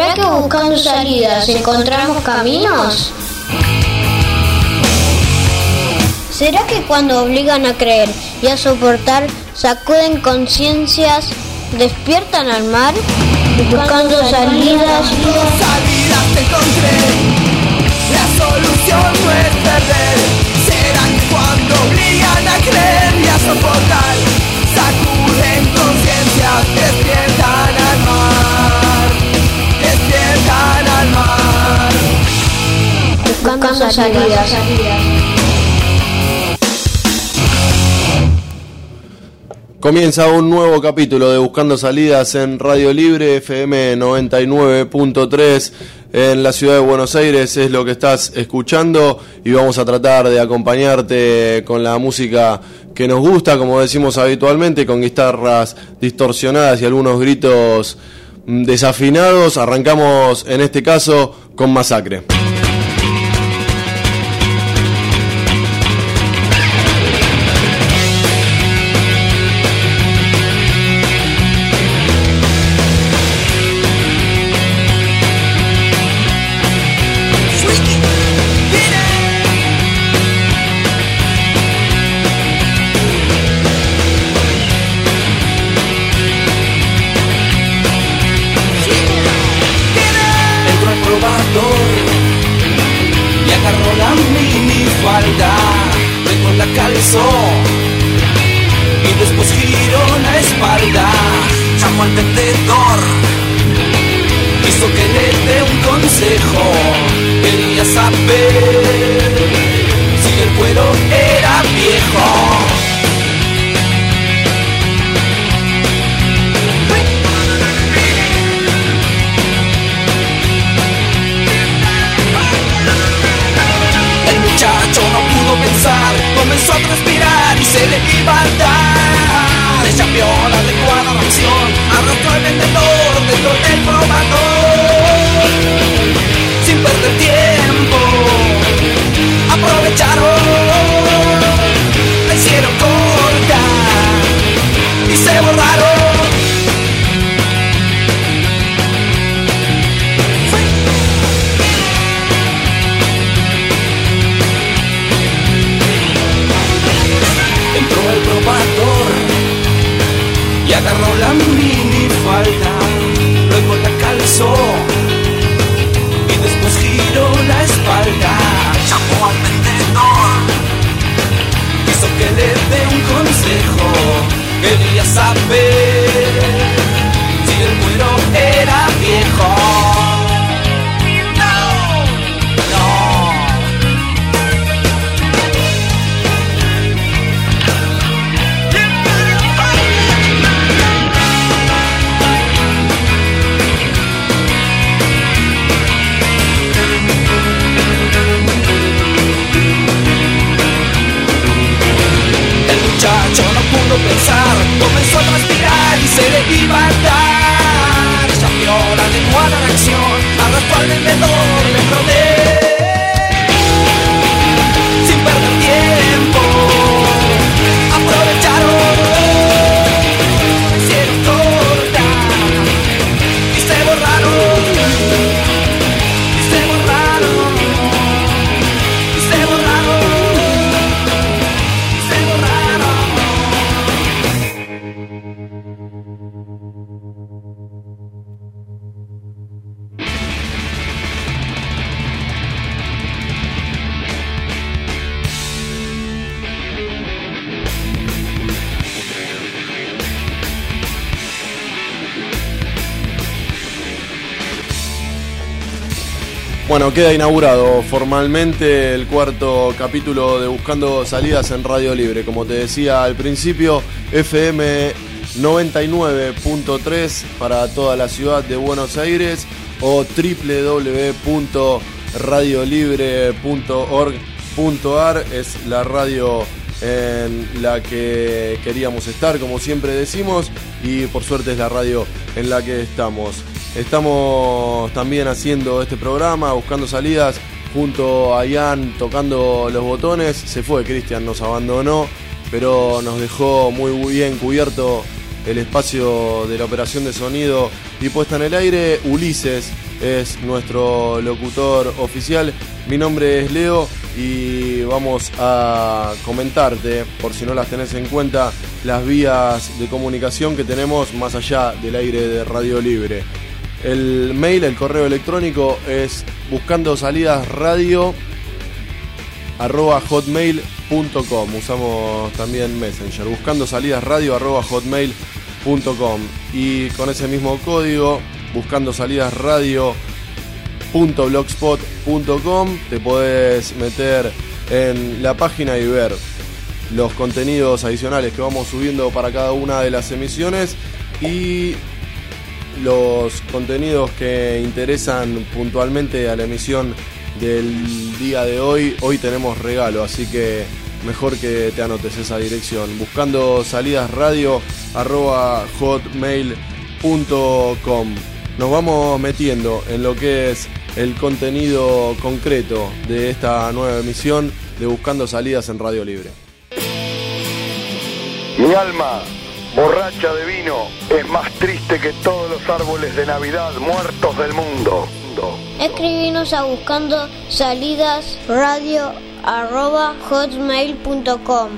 ¿Será que buscando salidas encontramos caminos? ¿Será que cuando obligan a creer y a soportar, sacuden conciencias, despiertan al mar? Buscando salidas. Salidas te encontré. La solución no es perder. Será que cuando obligan a creer y a soportar, sacuden conciencias, despiertan al mar. Despiertan al mar. Buscando salidas. Comienza un nuevo capítulo de Buscando Salidas en Radio Libre, FM 99.3 en la ciudad de Buenos Aires, es lo que estás escuchando y vamos a tratar de acompañarte con la música que nos gusta, como decimos habitualmente, con guitarras distorsionadas y algunos gritos desafinados. Arrancamos en este caso con Masacre. Y agarró la minifalda, luego la calzó y después giró la espalda. Llamó al vendedor, quiso que le dé un consejo. Quería saber si el cuero era viejo. El muchacho no pudo pensar, comenzó a transpirar y se le iba a dar. Ella vio la adecuada reacción, arrastró al vendedor dentro del probador. Sin perder tiempo, aprovecharon, la hicieron corta y se borraron. El probador y agarró la minifalda, luego la calzó y después giró la espalda. Llamó al vendedor, quiso que le dé un consejo. Quería saber si el cuero era viejo. Muchacho no pudo pensar, comenzó a transpirar y se le iba a dar. Ella vio la adecuada reacción, arrastró al vendedor dentro de él. Sin perder tiempo, aprovecharon, hicieron corta y se borraron. Y se borraron. Y se borraron. Bueno, queda inaugurado formalmente el cuarto capítulo de Buscando Salidas en Radio Libre. Como te decía al principio, FM 99.3 para toda la ciudad de Buenos Aires o www.radiolibre.org.ar es la radio en la que queríamos estar, como siempre decimos, y por suerte es la radio en la que estamos. Estamos también haciendo este programa, Buscando Salidas, junto a Ian tocando los botones. Se fue Cristian, nos abandonó, pero nos dejó muy bien cubierto el espacio de la operación de sonido y puesta en el aire. Ulises es nuestro locutor oficial. Mi nombre es Leo y vamos a comentarte, por si no las tenés en cuenta, las vías de comunicación que tenemos más allá del aire de Radio Libre. El mail, el correo electrónico es buscandosalidas@hotmail.com. Usamos también Messenger, buscandosalidasradio@hotmail.com, y con ese mismo código, buscandosalidasradio.blogspot.com, te podés meter en la página y ver los contenidos adicionales que vamos subiendo para cada una de las emisiones y los contenidos que interesan puntualmente a la emisión del día de hoy. Hoy tenemos regalo, así que mejor que te anotes esa dirección, buscandosalidasradio@hotmail.com. Nos vamos metiendo en lo que es el contenido concreto de esta nueva emisión de Buscando Salidas en Radio Libre. Mi alma, borracha de vino, es más triste que todos los árboles de Navidad muertos del mundo. Escribinos a buscandosalidasradio@hotmail.com.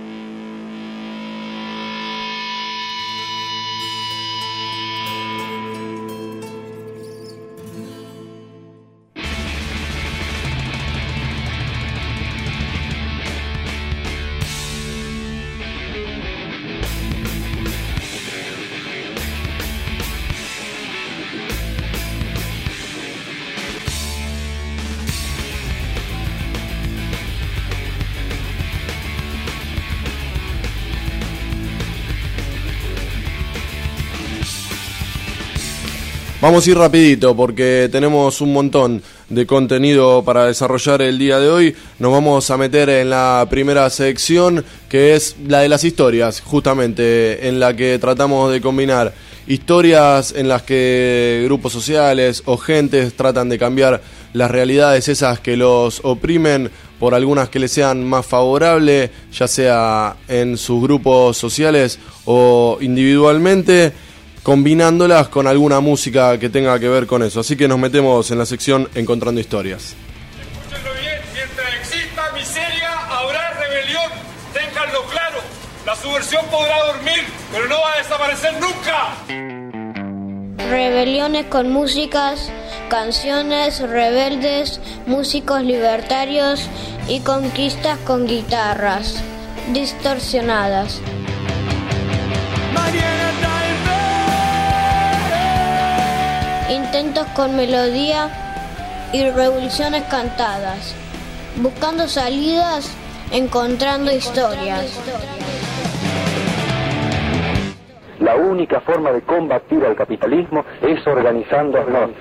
Vamos a ir rapidito porque tenemos un montón de contenido para desarrollar el día de hoy. Nos vamos a meter en la primera sección, que es la de las historias, justamente, en la que tratamos de combinar historias en las que grupos sociales o gentes tratan de cambiar las realidades esas que los oprimen por algunas que les sean más favorables, ya sea en sus grupos sociales o individualmente, combinándolas con alguna música que tenga que ver con eso. Así que nos metemos en la sección Encontrando Historias. Escúchenlo bien, mientras exista miseria, habrá rebelión. Ténganlo claro, la subversión podrá dormir, pero no va a desaparecer nunca. Rebeliones con músicas, canciones rebeldes, músicos libertarios y conquistas con guitarras distorsionadas. Intentos con melodía y revoluciones cantadas. Buscando salidas, encontrando historias. La única forma de combatir al capitalismo es organizándonos.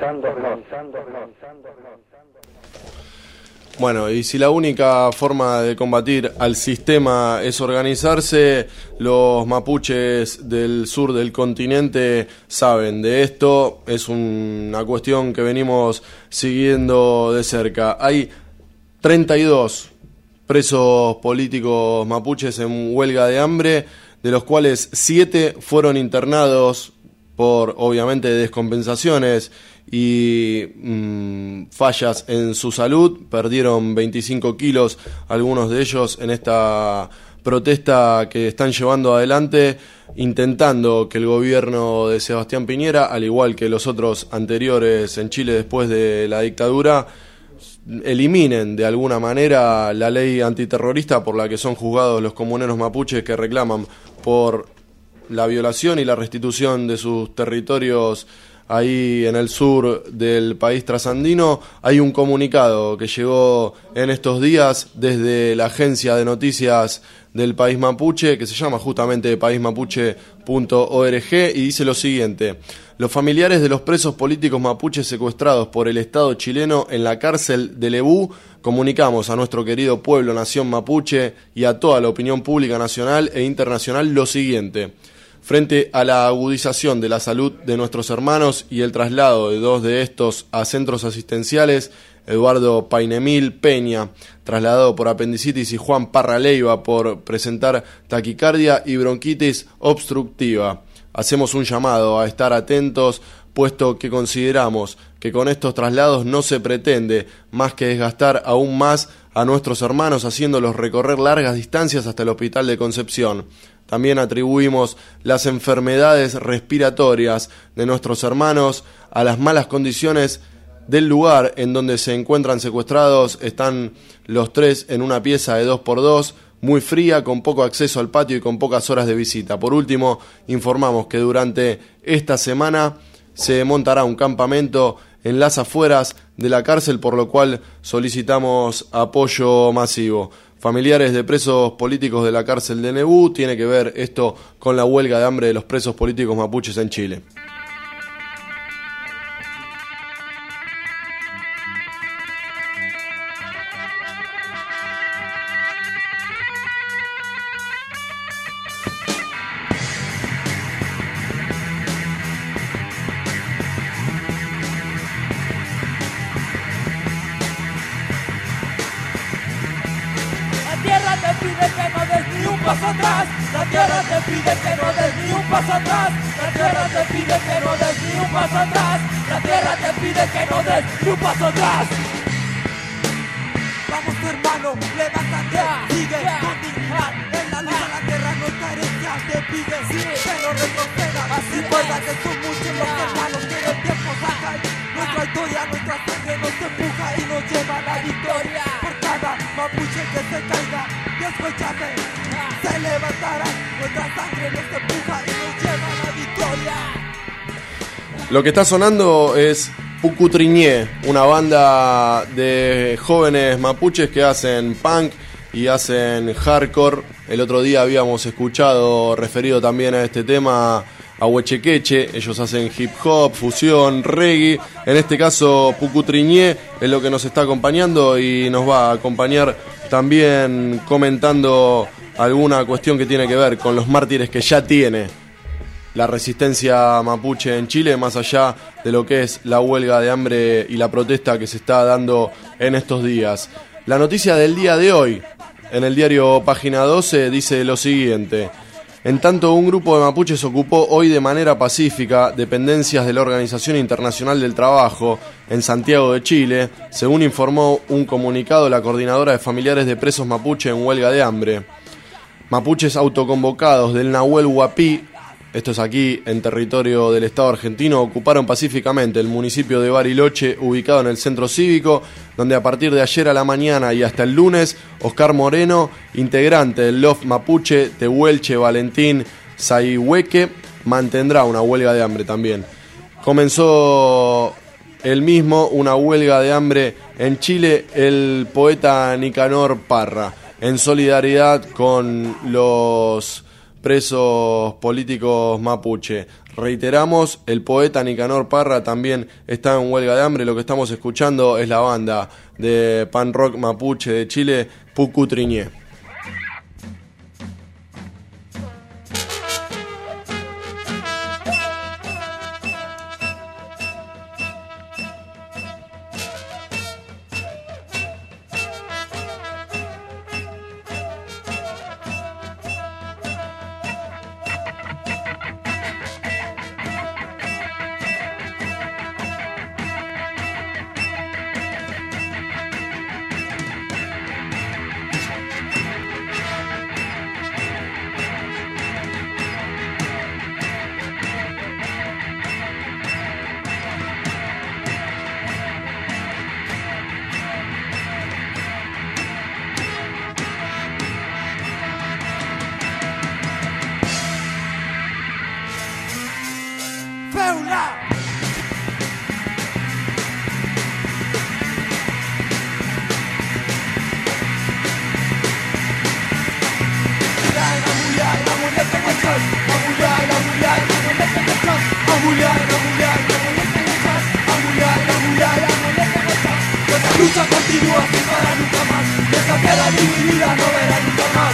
Bueno, y si la única forma de combatir al sistema es organizarse, los mapuches del sur del continente saben de esto. Es una cuestión que venimos siguiendo de cerca. Hay 32 presos políticos mapuches en huelga de hambre, de los cuales 7 fueron internados por, obviamente, descompensaciones y fallas en su salud. Perdieron 25 kilos algunos de ellos en esta protesta que están llevando adelante, intentando que el gobierno de Sebastián Piñera, al igual que los otros anteriores en Chile después de la dictadura, eliminen de alguna manera la ley antiterrorista por la que son juzgados los comuneros mapuches que reclaman por la violación y la restitución de sus territorios ahí en el sur del país trasandino. Hay un comunicado que llegó en estos días desde la agencia de noticias del País Mapuche, que se llama justamente paismapuche.org, y dice lo siguiente: los familiares de los presos políticos mapuches secuestrados por el Estado chileno en la cárcel de Lebú comunicamos a nuestro querido pueblo nación mapuche y a toda la opinión pública nacional e internacional lo siguiente: frente a la agudización de la salud de nuestros hermanos y el traslado de 2 de estos a centros asistenciales Eduardo Painemil Peña, trasladado por apendicitis, y Juan Parra Leiva por presentar taquicardia y bronquitis obstructiva. Hacemos un llamado a estar atentos, puesto que consideramos que con estos traslados no se pretende más que desgastar aún más a nuestros hermanos, haciéndolos recorrer largas distancias hasta el Hospital de Concepción. También atribuimos las enfermedades respiratorias de nuestros hermanos a las malas condiciones del lugar en donde se encuentran secuestrados. Están los tres en una pieza de 2x2, muy fría, con poco acceso al patio y con pocas horas de visita. Por último, informamos que durante esta semana se montará un campamento en las afueras de la cárcel, por lo cual solicitamos apoyo masivo. Familiares de presos políticos de la cárcel de Nebú. Tiene que ver esto con la huelga de hambre de los presos políticos mapuches en Chile. Vamos hermano, levántate, sigue con dignidad. En la lucha la tierra nuestra herencia te pide, pero retroceda. Recuerda que son muchos los hermanos que el tiempo saca. Nuestra historia, nuestra sangre nos empuja y nos lleva a la victoria. Por cada mapuche que se caiga, escúchame, se levantará. Nuestra sangre nos empuja y nos lleva a la victoria. Lo que está sonando es Pucutriñé, una banda de jóvenes mapuches que hacen punk y hacen hardcore. El otro día habíamos escuchado, referido también a este tema, a Huechequeche. Ellos hacen hip hop, fusión, reggae. En este caso Pucutriñé es lo que nos está acompañando y nos va a acompañar también comentando alguna cuestión que tiene que ver con los mártires que ya tiene la resistencia mapuche en Chile, más allá de lo que es la huelga de hambre y la protesta que se está dando en estos días. La noticia del día de hoy, en el diario Página 12, dice lo siguiente: en tanto, un grupo de mapuches ocupó hoy de manera pacífica dependencias de la Organización Internacional del Trabajo en Santiago de Chile, según informó un comunicado la coordinadora de familiares de presos mapuche en huelga de hambre. Mapuches autoconvocados del Nahuel Huapi, esto es aquí en territorio del Estado argentino, ocuparon pacíficamente el municipio de Bariloche, ubicado en el centro cívico, donde a partir de ayer a la mañana y hasta el lunes, Oscar Moreno, integrante del LOF Mapuche, Tehuelche Valentín Saihueque, mantendrá una huelga de hambre también. Comenzó el mismo una huelga de hambre en Chile el poeta Nicanor Parra, en solidaridad con los presos políticos mapuche. Reiteramos, el poeta Nicanor Parra también está en huelga de hambre. Lo que estamos escuchando es la banda de pan rock mapuche de Chile, Pucutriñé. Lucha continúa sin parar nunca más. Esta tierra dividida no verá nunca más.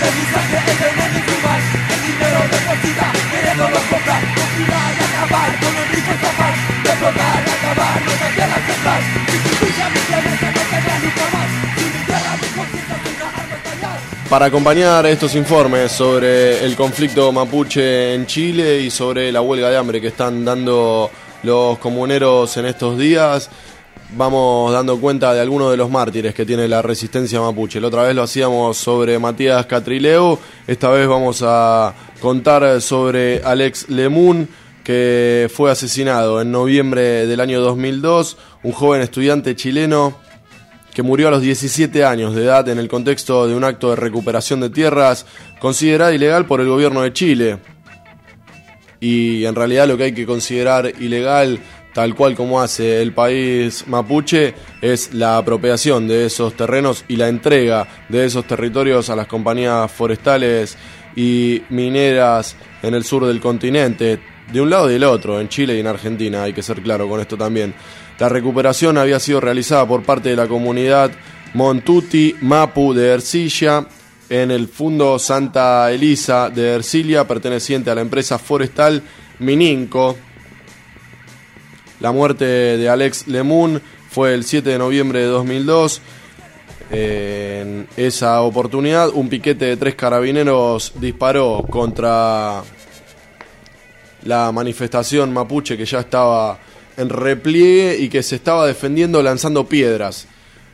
mi sangre es veneno y su mal. El dinero deposita, queriéndolo comprar. Conspirar y acabar con los ricos capaz de explotar y acabar nuestra tierra central. Si tu tuya mi clemencia no tendrá nunca más. Si mi tierra mi conciencia es una arma estallar. Para acompañar estos informes sobre el conflicto mapuche en Chile y sobre la huelga de hambre que están dando los comuneros en estos días, vamos dando cuenta de algunos de los mártires que tiene la resistencia mapuche. La otra vez lo hacíamos sobre Matías Catrileo, esta vez vamos a contar sobre Alex Lemun, que fue asesinado en noviembre del año 2002, un joven estudiante chileno que murió a los 17 años de edad en el contexto de un acto de recuperación de tierras considerada ilegal por el gobierno de Chile. Y en realidad lo que hay que considerar ilegal, tal cual como hace el país mapuche, es la apropiación de esos terrenos y la entrega de esos territorios a las compañías forestales y mineras en el sur del continente, de un lado y del otro, en Chile y en Argentina, hay que ser claro con esto también. La recuperación había sido realizada por parte de la comunidad Montuti Mapu de Ercilla en el Fundo Santa Elisa de Ercilia, perteneciente a la empresa forestal Mininco. La muerte de Alex Lemun fue el 7 de noviembre de 2002. En esa oportunidad, un piquete de 3 carabineros disparó contra la manifestación mapuche que ya estaba en repliegue y que se estaba defendiendo lanzando piedras.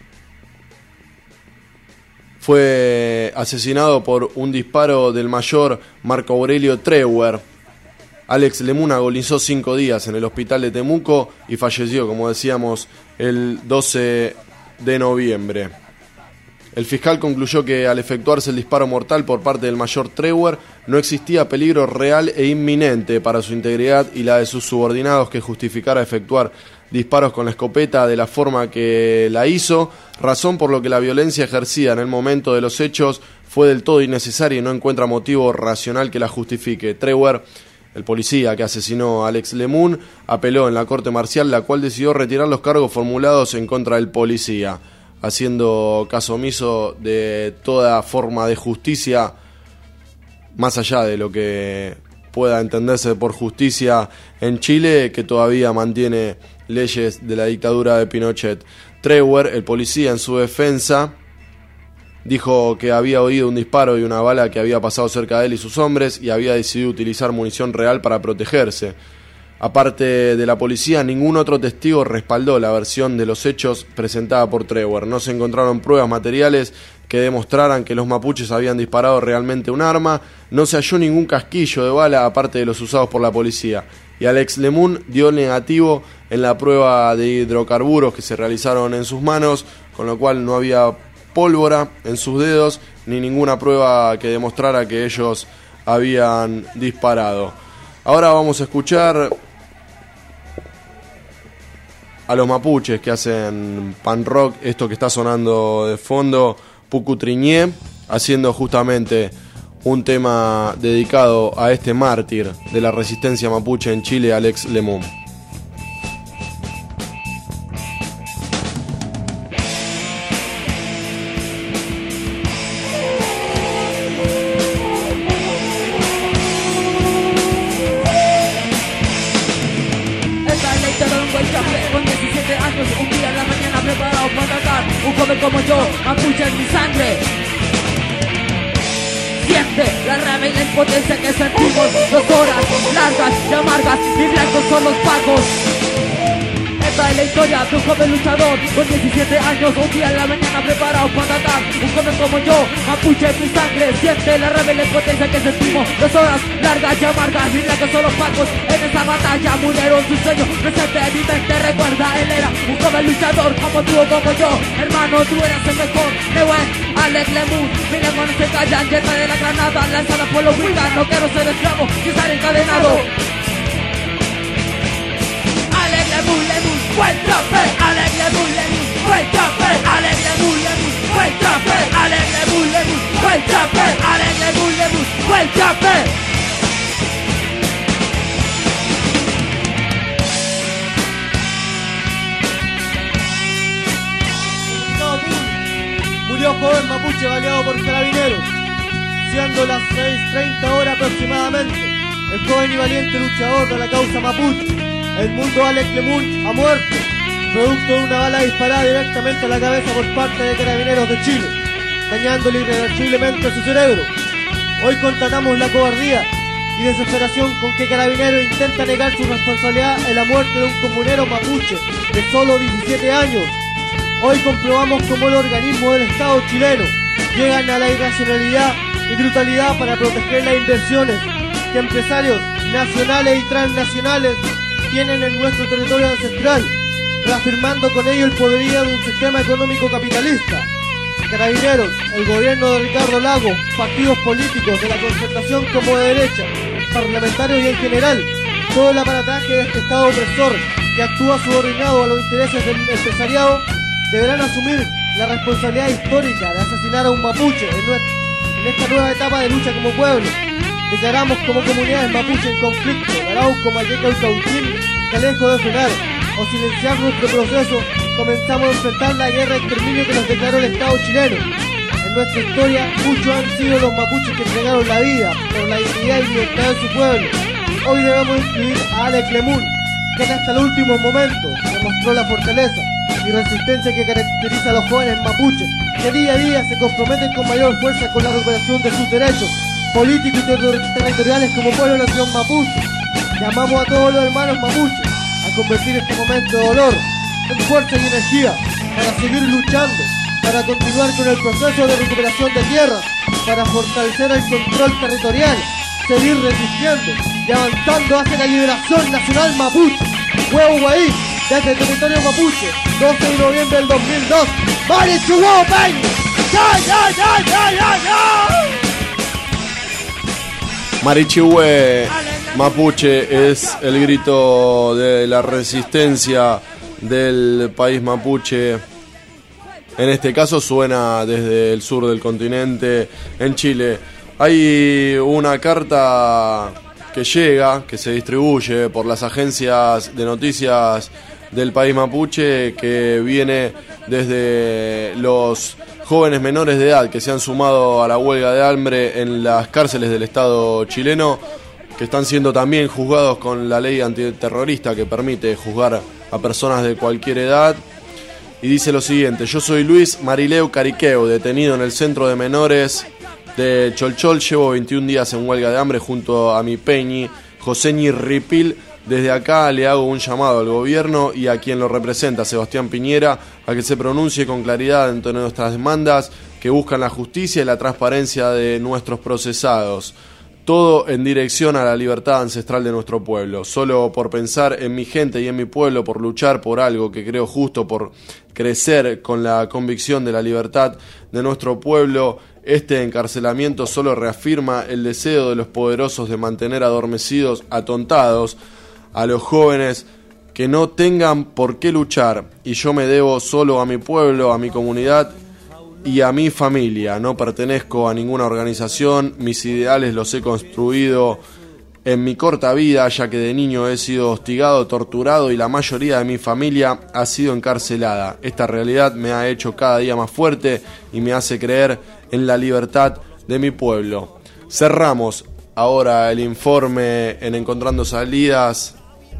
Fue asesinado por un disparo del mayor Marco Aurelio Treuer. Alex Lemun agonizó 5 días en el hospital de Temuco y falleció, como decíamos, el 12 de noviembre. El fiscal concluyó que al efectuarse el disparo mortal por parte del mayor Treuer no existía peligro real e inminente para su integridad y la de sus subordinados que justificara efectuar disparos con la escopeta de la forma que la hizo, razón por lo que la violencia ejercida en el momento de los hechos fue del todo innecesaria y no encuentra motivo racional que la justifique. Treuer, el policía que asesinó a Alex Lemun, apeló en la corte marcial, la cual decidió retirar los cargos formulados en contra del policía, haciendo caso omiso de toda forma de justicia, más allá de lo que pueda entenderse por justicia en Chile, que todavía mantiene leyes de la dictadura de Pinochet. Treuer, el policía, en su defensa, dijo que había oído un disparo y una bala que había pasado cerca de él y sus hombres y había decidido utilizar munición real para protegerse. Aparte de la policía, ningún otro testigo respaldó la versión de los hechos presentada por Treuer. No se encontraron pruebas materiales que demostraran que los mapuches habían disparado realmente un arma, no se halló ningún casquillo de bala aparte de los usados por la policía. Y Alex Lemun dio negativo en la prueba de hidrocarburos que se realizaron en sus manos, con lo cual no había pólvora en sus dedos ni ninguna prueba que demostrara que ellos habían disparado. Ahora vamos a escuchar a los mapuches que hacen pan rock, esto que está sonando de fondo, Pucutriñé, haciendo justamente un tema dedicado a este mártir de la resistencia mapuche en Chile, Alex Lemun. Como yo, mapuche en mi sangre. Siente la rabia y la impotencia que sentimos. 2 horas largas y amargas y blancos son los pagos. Esta es la historia de un joven luchador con 17 años, un día en la mañana preparado para atacar. Un joven como yo, mapuche en mi sangre. Siente la rabia y la impotencia que sentimos. 2 horas largas y amargas y blancos son los pagos. En esa batalla murieron sus sueños. Presente en mi mente recuerda, él era un joven luchador como tú o como yo. Hermano, tú eras el mejor. Alex Lemun, mi lengua no se calla, llena de la granada lanzada por los huigas. No quiero ser esclavo y estar encadenado. Alex Lemun, buen trapper. Alex Lemun, buen trapper. Alex Lemun, buen trapper. Alex Lemun, buen trapper. Alex Lemun, buen trapper. Murió joven mapuche baleado por carabineros. Siendo las 6:30 horas aproximadamente, el joven y valiente luchador de la causa mapuche, el mundo Alex Lemun, ha muerto, producto de una bala disparada directamente a la cabeza por parte de Carabineros de Chile, dañándole irreversiblemente su cerebro. Hoy constatamos la cobardía y desesperación con que Carabineros intenta negar su responsabilidad en la muerte de un comunero mapuche de solo 17 años. Hoy comprobamos cómo el organismo del Estado chileno llegan a la irracionalidad y brutalidad para proteger las inversiones que empresarios nacionales y transnacionales tienen en nuestro territorio ancestral, reafirmando con ello el poderío de un sistema económico capitalista. Carabineros, el gobierno de Ricardo Lagos, partidos políticos de la concertación como de derecha, parlamentarios y en general, todo el aparataje de este Estado opresor que actúa subordinado a los intereses del empresariado, deberán asumir la responsabilidad histórica de asesinar a un mapuche en esta nueva etapa de lucha como pueblo. Declaramos como comunidades mapuche en conflicto, Arauco, Mayeca y Cautín, que lejos de frenar o silenciar nuestro proceso, comenzamos a enfrentar la guerra de exterminio que nos declaró el Estado chileno. En nuestra historia, muchos han sido los mapuches que entregaron la vida por la dignidad y libertad de su pueblo. Hoy debemos incluir a Alex Lemun, que hasta el último momento demostró la fortaleza y resistencia que caracteriza a los jóvenes mapuches, que día a día se comprometen con mayor fuerza con la recuperación de sus derechos políticos y territoriales como pueblo de la nación mapuche. Llamamos a todos los hermanos mapuches a convertir este momento de dolor en fuerza y energía para seguir luchando, para continuar con el proceso de recuperación de tierras, para fortalecer el control territorial, seguir resistiendo y avanzando hacia la liberación nacional mapuche. Huevo Guaí, desde el territorio mapuche, 12 de noviembre del 2002. ¡Marichuhuo, ven! ¡Ya, ya, ya, ya, ya, ya! Marichihue mapuche es el grito de la resistencia del país mapuche. En este caso suena desde el sur del continente, en Chile. Hay una carta que llega, que se distribuye por las agencias de noticias del país mapuche, que viene desde los jóvenes menores de edad que se han sumado a la huelga de hambre en las cárceles del Estado chileno, que están siendo también juzgados con la ley antiterrorista que permite juzgar a personas de cualquier edad. Y dice lo siguiente: yo soy Luis Marileu Cariqueu, detenido en el centro de menores de Cholchol. Llevo 21 días en huelga de hambre junto a mi peñi, Joseñi Ripil. Desde acá le hago un llamado al gobierno y a quien lo representa, Sebastián Piñera, a que se pronuncie con claridad entre nuestras demandas que buscan la justicia y la transparencia de nuestros procesados. Todo en dirección a la libertad ancestral de nuestro pueblo. Solo por pensar en mi gente y en mi pueblo, por luchar por algo que creo justo, por crecer con la convicción de la libertad de nuestro pueblo, este encarcelamiento solo reafirma el deseo de los poderosos de mantener adormecidos, atontados, a los jóvenes que no tengan por qué luchar. Y yo me debo solo a mi pueblo, a mi comunidad y a mi familia. No pertenezco a ninguna organización, mis ideales los he construido en mi corta vida, ya que de niño he sido hostigado, torturado y la mayoría de mi familia ha sido encarcelada. Esta realidad me ha hecho cada día más fuerte y me hace creer en la libertad de mi pueblo. Cerramos ahora el informe en Encontrando Salidas,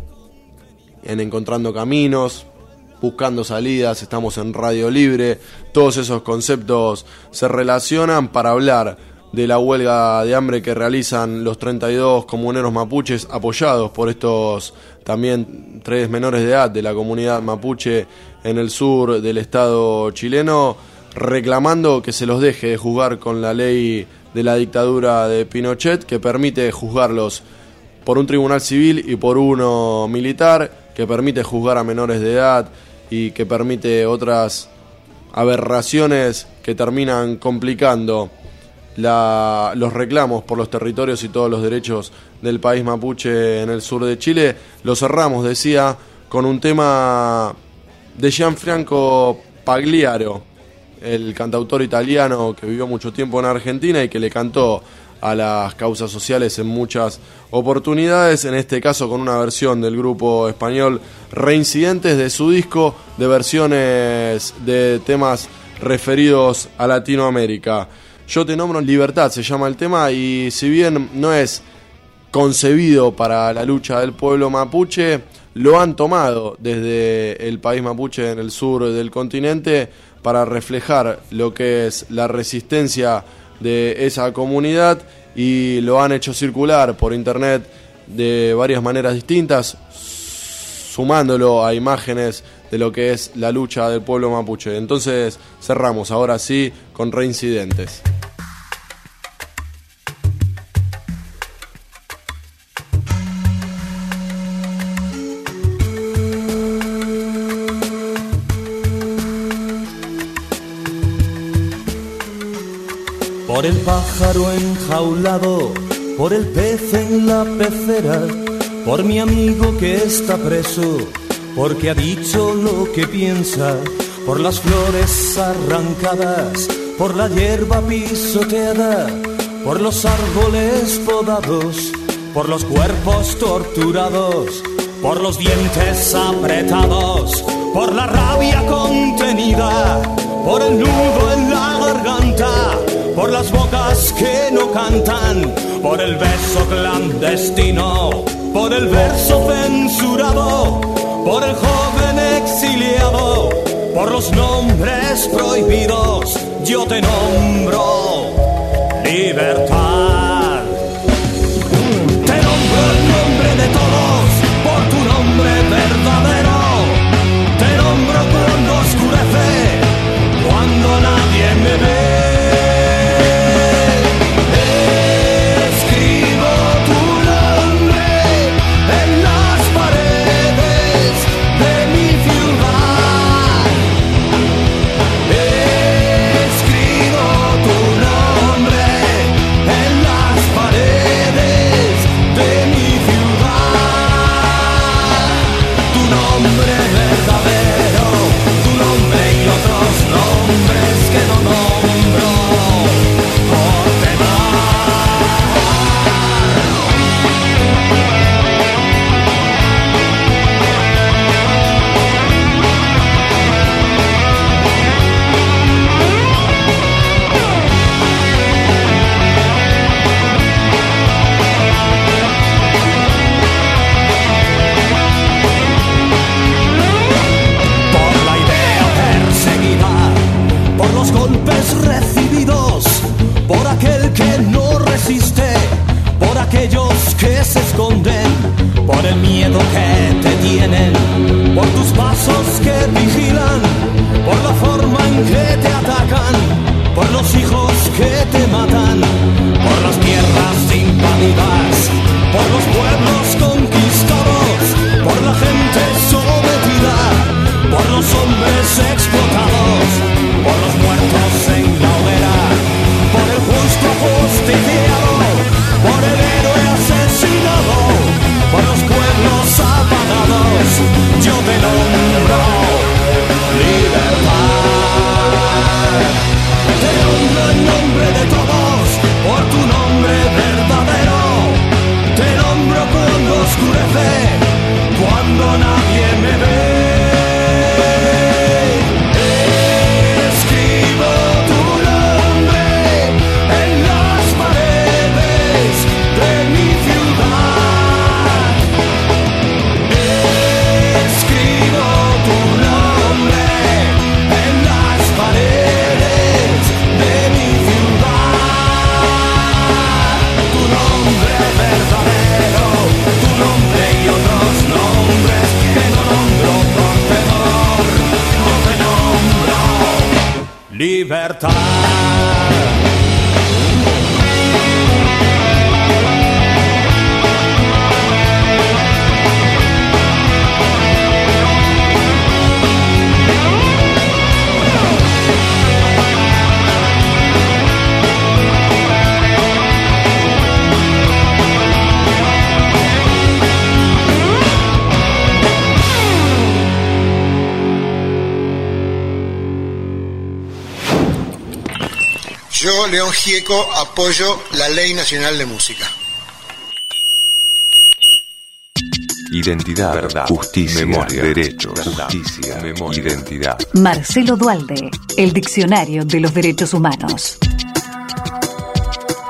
en Encontrando Caminos, Buscando Salidas. Estamos en Radio Libre. Todos esos conceptos se relacionan para hablar de la huelga de hambre que realizan los 32 comuneros mapuches, apoyados por estos también 3 menores de edad de la comunidad mapuche en el sur del Estado chileno, reclamando que se los deje de juzgar con la ley de la dictadura de Pinochet, que permite juzgarlos por un tribunal civil y por uno militar, que permite juzgar a menores de edad y que permite otras aberraciones que terminan complicando los reclamos por los territorios y todos los derechos del país mapuche en el sur de Chile. Lo cerramos, decía, con un tema de Gianfranco Pagliaro, el cantautor italiano que vivió mucho tiempo en Argentina y que le cantó a las causas sociales en muchas oportunidades, en este caso con una versión del grupo español Reincidentes de su disco de versiones de temas referidos a Latinoamérica. Yo te nombro Libertad, se llama el tema, y si bien no es concebido para la lucha del pueblo mapuche, lo han tomado desde el país mapuche en el sur del continente para reflejar lo que es la resistencia de esa comunidad, y lo han hecho circular por internet de varias maneras distintas, sumándolo a imágenes de lo que es la lucha del pueblo mapuche. Entonces cerramos ahora sí con Reincidentes. Por el pájaro enjaulado, por el pez en la pecera, por mi amigo que está preso, porque ha dicho lo que piensa, por las flores arrancadas, por la hierba pisoteada, por los árboles podados, por los cuerpos torturados, por los dientes apretados, por la rabia contenida, por el nudo en la garganta, por las bocas que no cantan, por el beso clandestino, por el verso censurado, por el joven exiliado, por los nombres prohibidos, yo te nombro libertad. Te nombro el nombre de todos, por tu nombre verdadero. Te nombro cuando oscurece, cuando nadie me ve. Que se esconden por el miedo que te tienen, por tus pasos que vigilan, por la forma en que te atacan, por los hijos que te matan, por las tierras invadidas, por los pueblos conquistados, por la gente sometida, por los hombres explotados, por los muertos en la hoguera, por el justo justiciado, por el héroe asesinado, por los pueblos apagados, yo te nombro libertad. Te nombro en nombre de todos, por tu nombre verdadero. Te nombro cuando oscurece, cuando nadie me ve. Libertad. Yo, León Gieco, apoyo la Ley Nacional de Música. Identidad, verdad, justicia, memoria, derechos, justicia, memoria, identidad. Marcelo Duhalde, el Diccionario de los Derechos Humanos.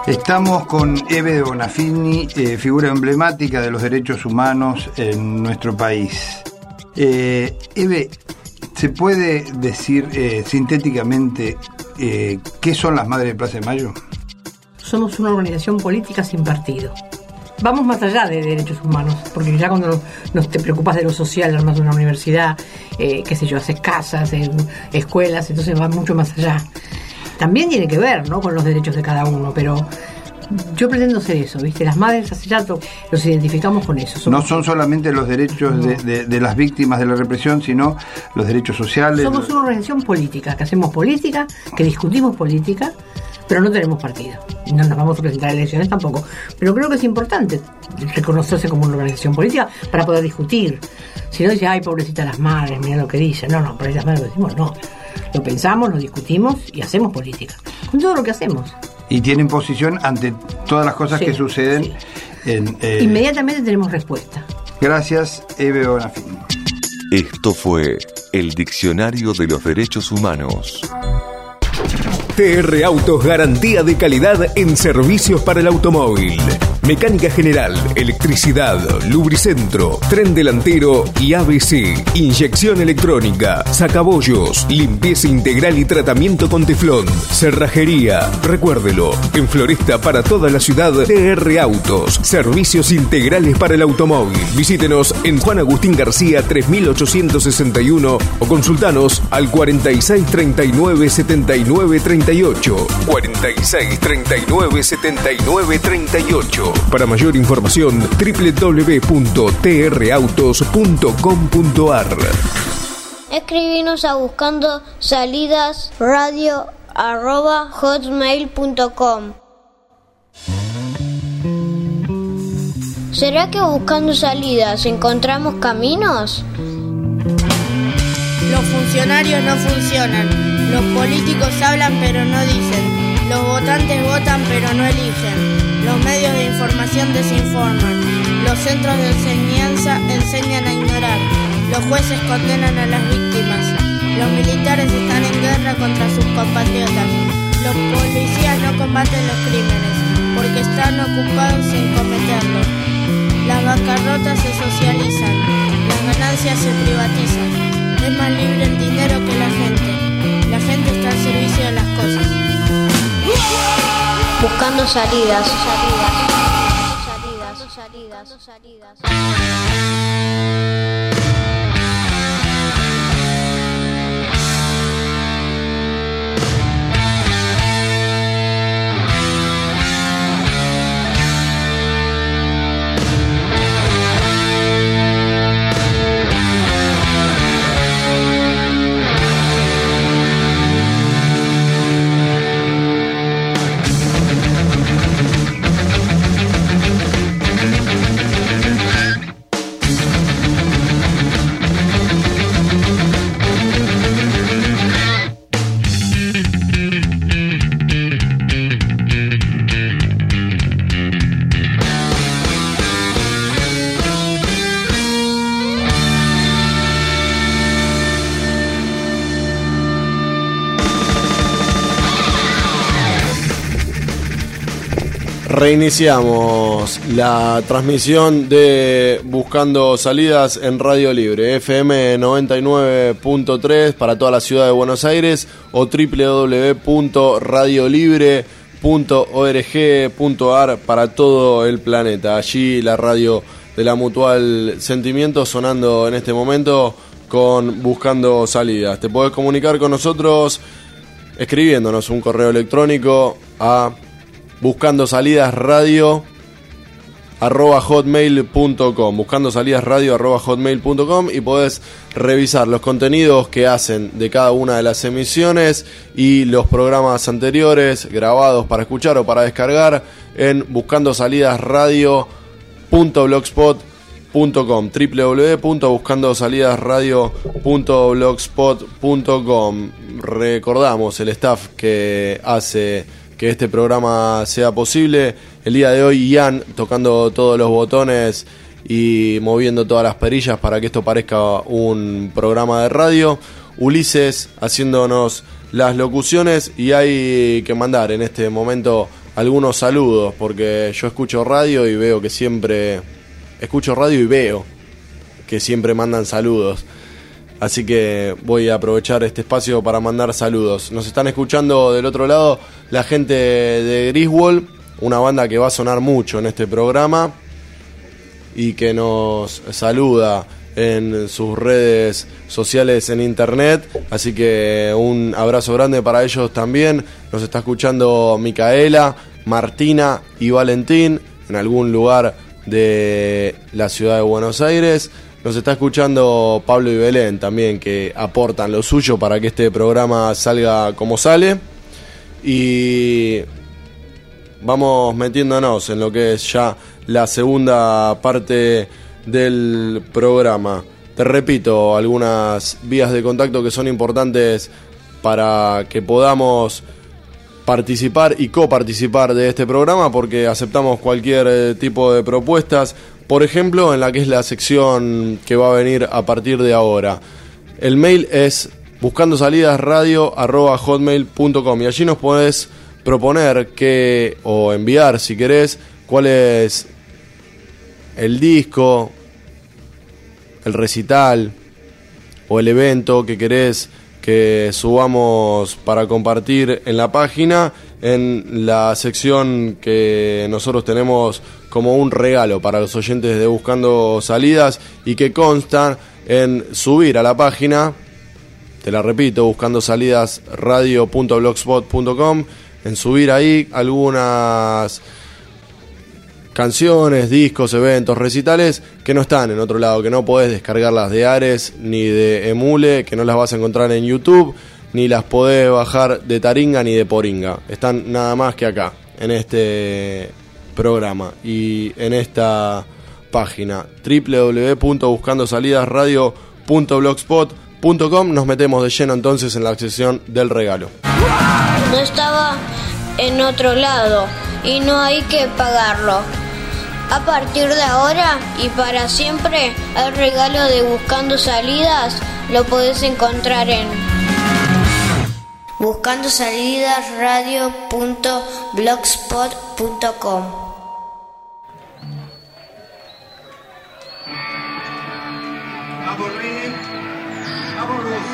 Estamos con Eve de Bonafini, figura emblemática de los derechos humanos en nuestro país. Eve, ¿se puede decir sintéticamente qué son las Madres de Plaza de Mayo? Somos una organización política sin partido. Vamos más allá de derechos humanos, porque ya cuando no te preocupas de lo social, armas una universidad, haces casas, escuelas, entonces va mucho más allá. También tiene que ver, ¿no?, con los derechos de cada uno, pero yo pretendo ser eso, ¿viste? Las madres hace ya los identificamos con eso. No son solamente los derechos de las víctimas de la represión, sino los derechos sociales. Somos una organización política, que hacemos política, que discutimos política, pero no tenemos partido. No nos vamos a presentar a elecciones tampoco. Pero creo que es importante reconocerse como una organización política para poder discutir. Si no dice, ay, pobrecita las madres, mira lo que dicen. No, pobrecita las madres lo decimos, no. Lo pensamos, lo discutimos y hacemos política. Con todo lo que hacemos. Y tienen posición ante todas las cosas que suceden. Inmediatamente tenemos respuesta. Gracias, Eve Bonafini. Esto fue el Diccionario de los Derechos Humanos. TR Autos, garantía de calidad en servicios para el automóvil. Mecánica general, electricidad, lubricentro, tren delantero y ABC. Inyección electrónica, sacabollos, limpieza integral y tratamiento con teflón. Cerrajería, recuérdelo, en Floresta para toda la ciudad. TR Autos, servicios integrales para el automóvil. Visítenos en Juan Agustín García 3861 o consultanos al 4639 79 38. 4639-7938. Para mayor información, www.trautos.com.ar. Escribinos a buscandosalidasradio@hotmail.com. ¿Será que buscando salidas encontramos caminos? Los funcionarios no funcionan. Los políticos hablan pero no dicen. Los votantes votan pero no eligen. Los medios de información desinforman. Los centros de enseñanza enseñan a ignorar. Los jueces condenan a las víctimas. Los militares están en guerra contra sus compatriotas. Los policías no combaten los crímenes porque están ocupados en cometerlos. Las bancarrotas se socializan. Las ganancias se privatizan. Es más libre el dinero que la gente. La gente está al servicio de las cosas. Buscando salidas. Reiniciamos la transmisión de Buscando Salidas en Radio Libre, FM 99.3 para toda la ciudad de Buenos Aires o www.radiolibre.org.ar para todo el planeta. Allí la radio de la Mutual Sentimientos sonando en este momento con Buscando Salidas. Te podés comunicar con nosotros escribiéndonos un correo electrónico a buscandosalidasradio@hotmail.com, buscandosalidasradio@hotmail.com, y podés revisar los contenidos que hacen de cada una de las emisiones y los programas anteriores grabados para escuchar o para descargar en buscandosalidasradio.blogspot.com, www.buscandosalidasradio.blogspot.com. Recordamos el staff que hace que este programa sea posible. El día de hoy, Ian tocando todos los botones y moviendo todas las perillas para que esto parezca un programa de radio. Ulises haciéndonos las locuciones, y hay que mandar en este momento algunos saludos, porque yo escucho radio y veo que siempre... Escucho radio y veo que siempre mandan saludos. Así que voy a aprovechar este espacio para mandar saludos. Nos están escuchando del otro lado la gente de Griswold, una banda que va a sonar mucho en este programa y que nos saluda en sus redes sociales en internet. Así que un abrazo grande para ellos también. Nos está escuchando Micaela, Martina y Valentín en algún lugar de la ciudad de Buenos Aires. Nos está escuchando Pablo y Belén también, que aportan lo suyo para que este programa salga como sale. Y vamos metiéndonos en lo que es ya la segunda parte del programa. Te repito algunas vías de contacto que son importantes para que podamos participar y coparticipar de este programa, porque aceptamos cualquier tipo de propuestas. Por ejemplo, en la que es la sección que va a venir a partir de ahora. El mail es buscandosalidasradio@hotmail.com y allí nos podés proponer o enviar, si querés, cuál es el disco, el recital o el evento que querés que subamos para compartir en la página, en la sección que nosotros tenemos como un regalo para los oyentes de Buscando Salidas y que consta en subir a la página, te la repito, buscandosalidasradio.blogspot.com, en subir ahí algunas canciones, discos, eventos, recitales que no están en otro lado, que no podés descargarlas de Ares ni de Emule, que no las vas a encontrar en YouTube, ni las podés bajar de Taringa ni de Poringa. Están nada más que acá, en este programa y en esta página www.buscandosalidasradio.blogspot.com. Nos metemos de lleno entonces en la sección del regalo. No estaba en otro lado y no hay que pagarlo. A partir de ahora y para siempre, el regalo de Buscando Salidas lo podés encontrar en buscandosalidasradio.blogspot.com. A por mí, a por vos.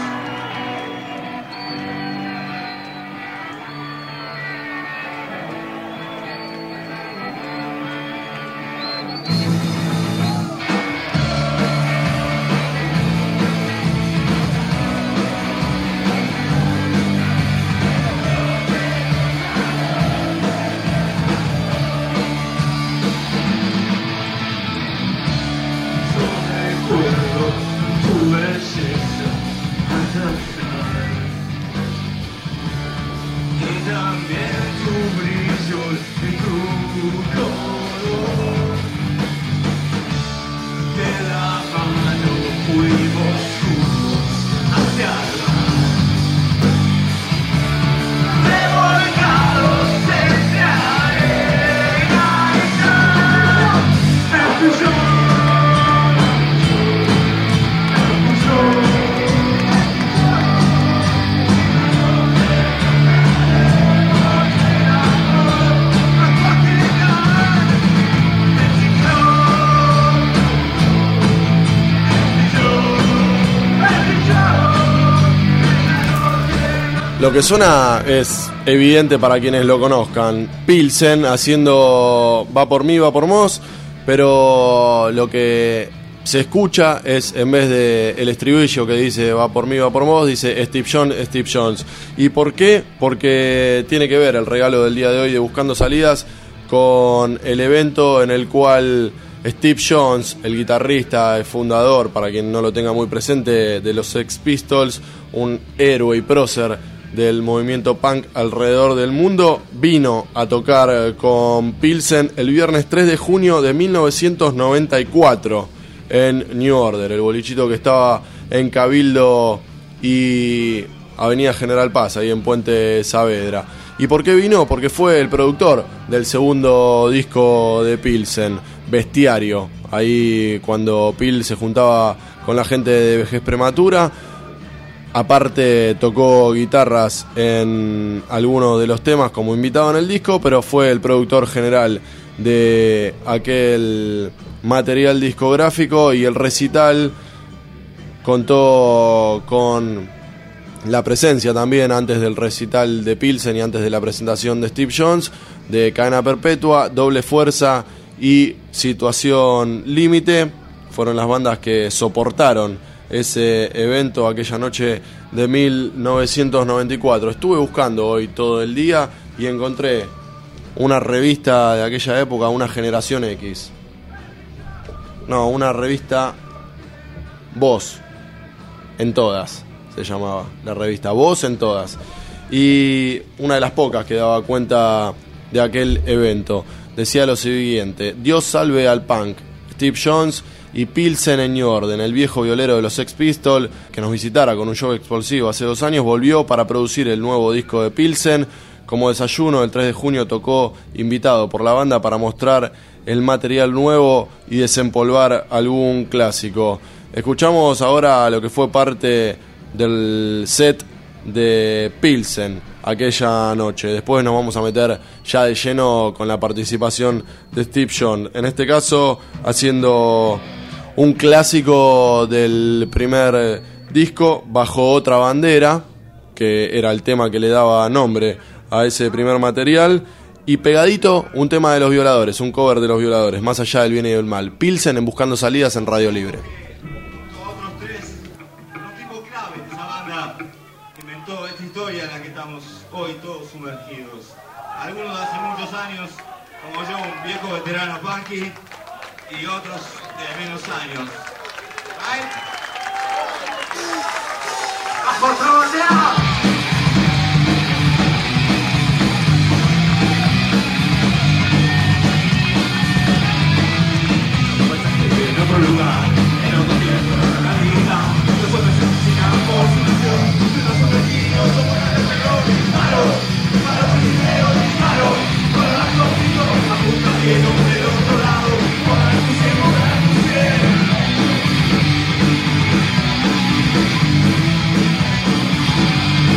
Lo que suena es evidente para quienes lo conozcan. Pilsen haciendo Va por mí, va por vos, pero lo que se escucha es, en vez de el estribillo que dice Va por mí, va por vos, dice Steve Jones. ¿Y por qué? Porque tiene que ver el regalo del día de hoy de Buscando Salidas con el evento en el cual Steve Jones, el guitarrista, el fundador, para quien no lo tenga muy presente, de los Sex Pistols, un héroe y prócer del movimiento punk alrededor del mundo, vino a tocar con Pilsen el viernes 3 de junio de 1994 en New Order, el bolichito que estaba en Cabildo y Avenida General Paz, ahí en Puente Saavedra. ¿Y por qué vino? Porque fue el productor del segundo disco de Pilsen, Bestiario. Ahí cuando Pil se juntaba con la gente de Vejez Prematura, Aparte tocó guitarras en algunos de los temas como invitado en el disco, pero fue el productor general de aquel material discográfico, y el recital contó con la presencia también, antes del recital de Pilsen y antes de la presentación de Steve Jones, de Cadena Perpetua, Doble Fuerza y Situación Límite. Fueron las bandas que soportaron ese evento aquella noche de 1994. Estuve buscando hoy todo el día y encontré una revista de aquella época, una Generación X. No, una revista Voz en Todas, se llamaba la revista Voz en Todas. Y una de las pocas que daba cuenta de aquel evento decía lo siguiente: Dios salve al punk, Steve Jones y Pilsen en New Orden. El viejo violero de los Sex Pistols, que nos visitara con un show explosivo hace 2 años, volvió para producir el nuevo disco de Pilsen. Como desayuno, el 3 de junio tocó invitado por la banda para mostrar el material nuevo y desempolvar algún clásico. Escuchamos ahora lo que fue parte del set de Pilsen aquella noche. Después nos vamos a meter ya de lleno con la participación de Steve Jones, en este caso haciendo un clásico del primer disco, Bajo otra bandera, que era el tema que le daba nombre a ese primer material, y pegadito un tema de Los Violadores, un cover de Los Violadores, Más allá del bien y del mal. Pilsen en Buscando Salidas en Radio Libre. Otros 3, unos tipos clave de esa banda que inventó esta historia en la que estamos hoy todos sumergidos. Algunos de hace muchos años, como yo, un viejo veterano punky, y otros de menos años. ¿Right? ¡Bajo otra bandera! En otro lugar, en otro tiempo, en otra realidad, nosotros necesitamos solución, nos sumergimos, somos el peor, malo, primero, malo, para las conmigo, apunta bien del otro lado, para el pusemos, para el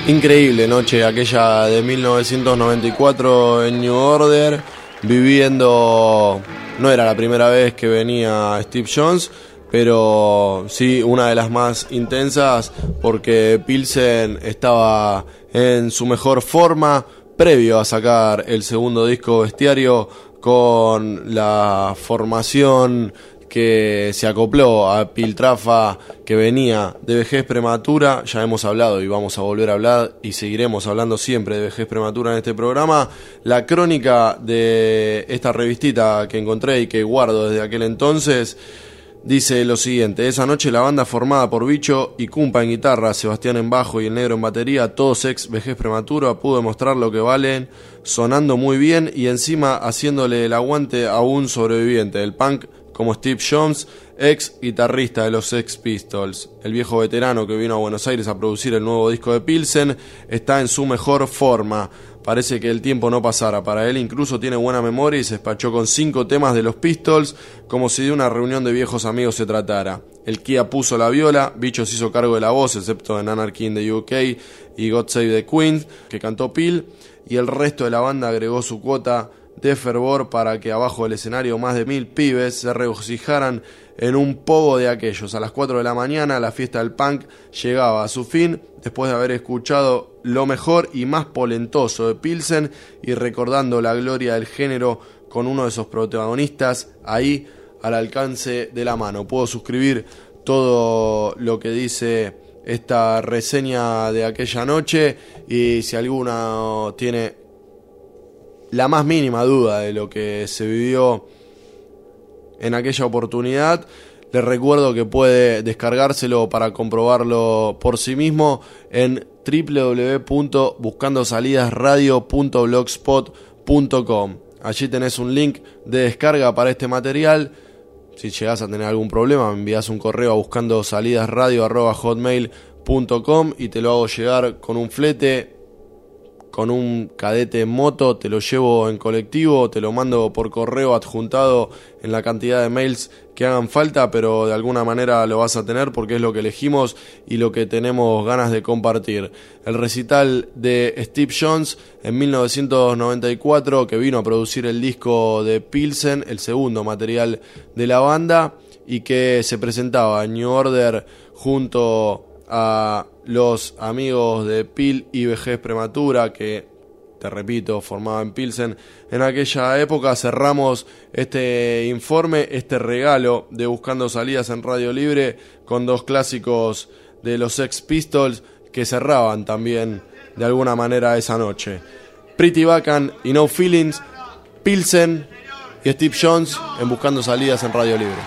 Increíble noche aquella de 1994 en New Order, viviendo, no era la primera vez que venía Steve Jones, pero sí una de las más intensas, porque Pilsen estaba en su mejor forma previo a sacar el segundo disco Bestiario, con la formación que se acopló a Piltrafa, que venía de vejez prematura. Ya hemos hablado y vamos a volver a hablar y seguiremos hablando siempre de vejez prematura en este programa. La crónica de esta revistita que encontré y que guardo desde aquel entonces dice lo siguiente: esa noche la banda formada por Bicho y Cumpa en guitarra, Sebastián en bajo y el Negro en batería, todos ex vejez prematura, pudo demostrar lo que valen, sonando muy bien y encima haciéndole el aguante a un sobreviviente del punk como Steve Jones, ex guitarrista de los Sex Pistols. El viejo veterano que vino a Buenos Aires a producir el nuevo disco de Pilsen está en su mejor forma. Parece que el tiempo no pasara para él, incluso tiene buena memoria y se despachó con 5 temas de los Pistols como si de una reunión de viejos amigos se tratara. El Kia puso la viola, Bicho se hizo cargo de la voz, excepto en Anarchy in the UK y God Save the Queen, que cantó Pil, y el resto de la banda agregó su cuota de fervor para que abajo del escenario más de 1000 pibes se regocijaran en un pogo de aquellos. A las 4 de la mañana la fiesta del punk llegaba a su fin, después de haber escuchado lo mejor y más polentoso de Pilsen y recordando la gloria del género con uno de sus protagonistas ahí al alcance de la mano. Puedo suscribir todo lo que dice esta reseña de aquella noche, y si alguno tiene la más mínima duda de lo que se vivió en aquella oportunidad, les recuerdo que puede descargárselo para comprobarlo por sí mismo en www.buscandosalidasradio.blogspot.com. Allí tenés un link de descarga para este material. Si llegás a tener algún problema, me envías un correo a buscandosalidasradio@hotmail.com y te lo hago llegar con un flete, con un cadete en moto, te lo llevo en colectivo, te lo mando por correo adjuntado en la cantidad de mails que hagan falta, pero de alguna manera lo vas a tener porque es lo que elegimos y lo que tenemos ganas de compartir. El recital de Steve Jones en 1994, que vino a producir el disco de Pilsen, el segundo material de la banda, y que se presentaba en New Order junto a los amigos de Pil y Vejez Prematura, que, te repito, formaban Pilsen en aquella época. Cerramos este informe, este regalo de Buscando Salidas en Radio Libre, con 2 clásicos de los Sex Pistols que cerraban también de alguna manera esa noche: Pretty Bacán y No Feelings, Pilsen y Steve Jones en Buscando Salidas en Radio Libre.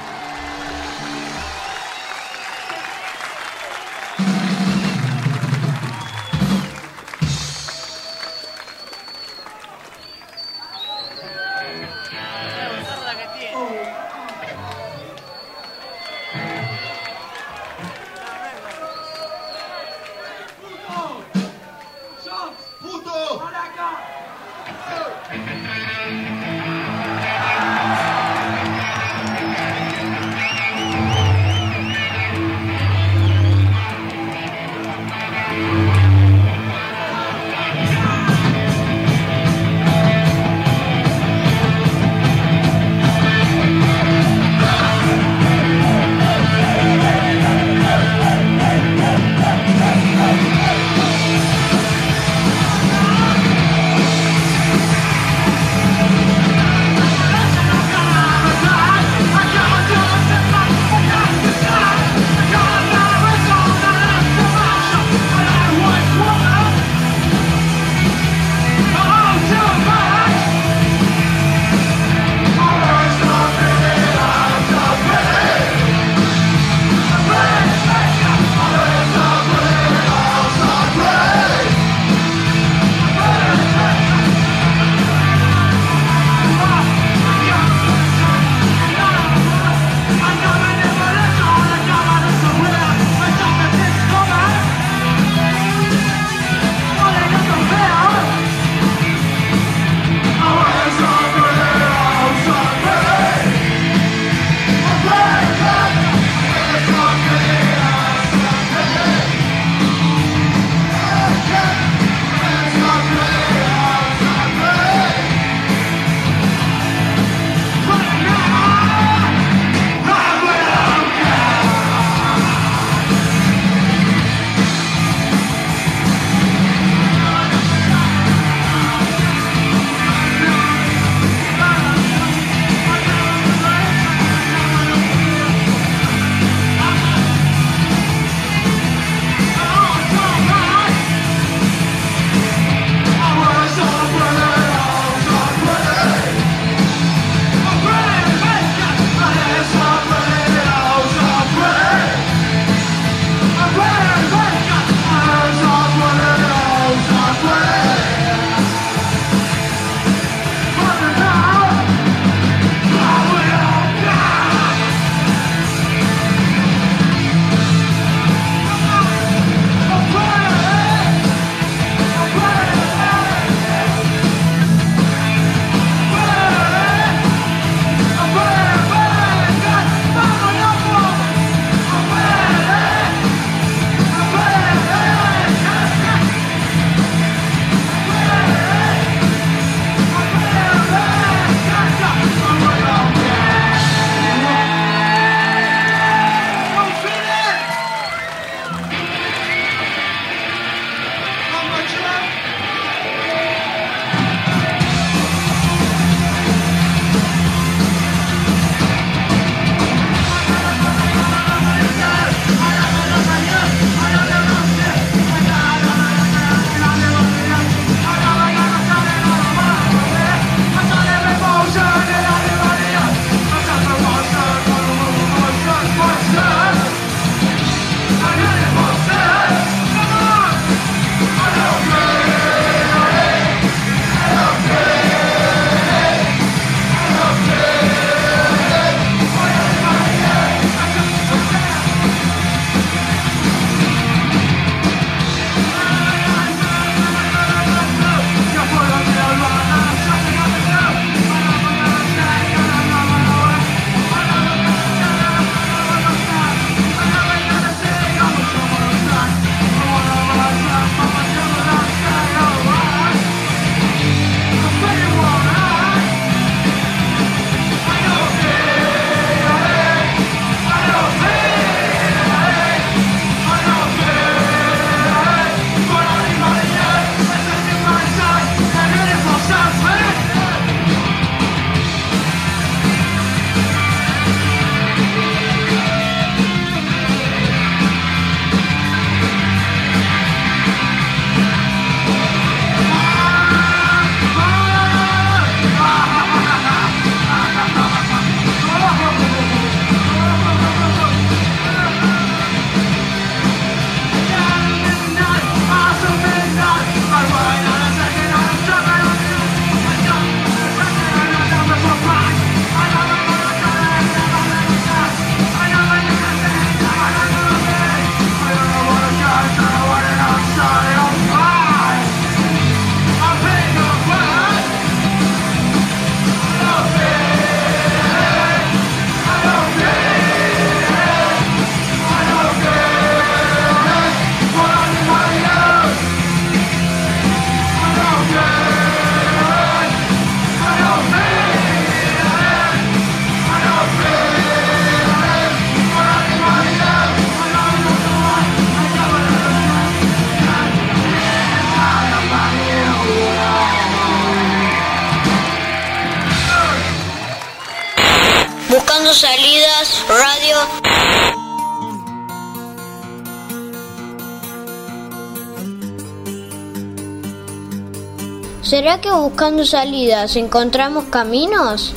¿Será que buscando salidas encontramos caminos?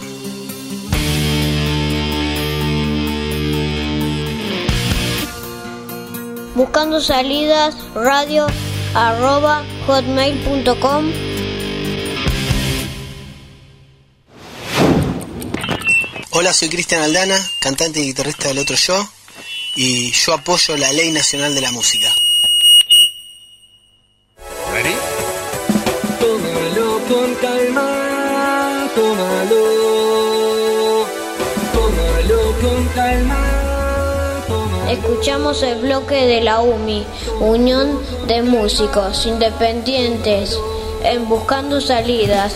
Buscando salidas, radio@hotmail.com. Hola, soy Cristian Aldana, cantante y guitarrista del Otro Yo, y yo apoyo la Ley Nacional de la Música. ¿Ready? Tómalo con calma, tómalo con calma. Escuchamos el bloque de la UMI, Unión de Músicos Independientes, en Buscando Salidas.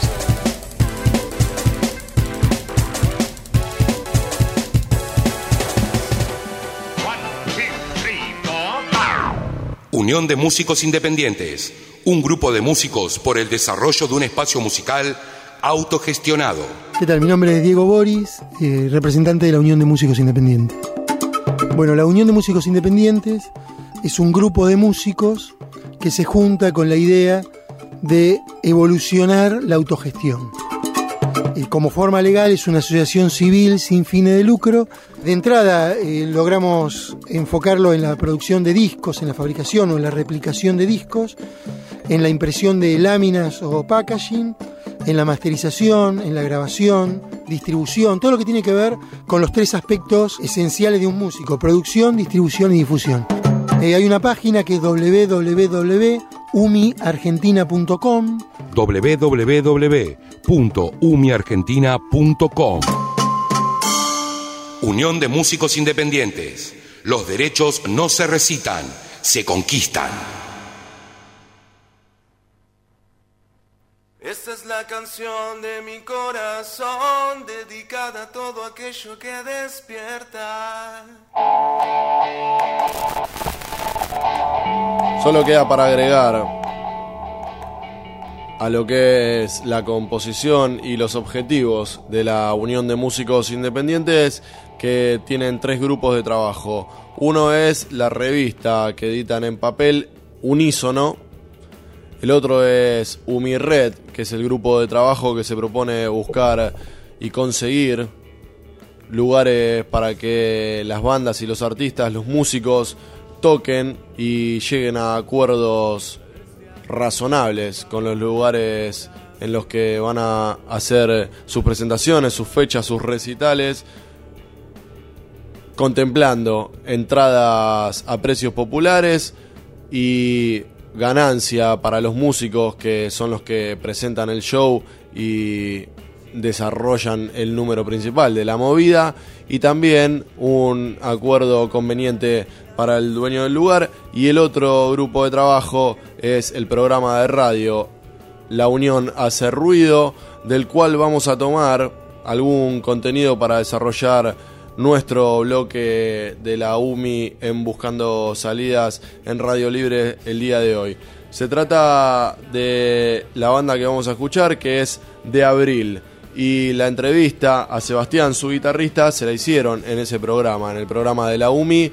Unión de Músicos Independientes, un grupo de músicos por el desarrollo de un espacio musical autogestionado. ¿Qué tal? Mi nombre es Diego Boris, representante de la Unión de Músicos Independientes. Bueno, la Unión de Músicos Independientes es un grupo de músicos que se junta con la idea de evolucionar la autogestión. Como forma legal es una asociación civil sin fines de lucro. De entrada logramos enfocarlo en la producción de discos, en la fabricación o en la replicación de discos, en la impresión de láminas o packaging, en la masterización, en la grabación, distribución, todo lo que tiene que ver con los tres aspectos esenciales de un músico: producción, distribución y difusión. Hay una página que es www.umiargentina.com. www.umiargentina.com. Unión de Músicos Independientes. Los derechos no se recitan, se conquistan. Esta es la canción de mi corazón, dedicada a todo aquello que despierta. Solo queda para agregar a lo que es la composición y los objetivos de la Unión de Músicos Independientes, que tienen 3 grupos de trabajo. Uno es la revista que editan en papel Unísono. El otro es UmiRed, que es el grupo de trabajo que se propone buscar y conseguir lugares para que las bandas y los artistas, los músicos, toquen y lleguen a acuerdos razonables con los lugares en los que van a hacer sus presentaciones, sus fechas, sus recitales, contemplando entradas a precios populares y ganancia para los músicos, que son los que presentan el show y desarrollan el número principal de la movida, y también un acuerdo conveniente para el dueño del lugar. Y el otro grupo de trabajo es el programa de radio La Unión Hace Ruido, del cual vamos a tomar algún contenido para desarrollar nuestro bloque de la UMI en Buscando Salidas en Radio Libre el día de hoy. Se trata de la banda que vamos a escuchar, que es De Abril, y la entrevista a Sebastián, su guitarrista, se la hicieron en ese programa, en el programa de la UMI,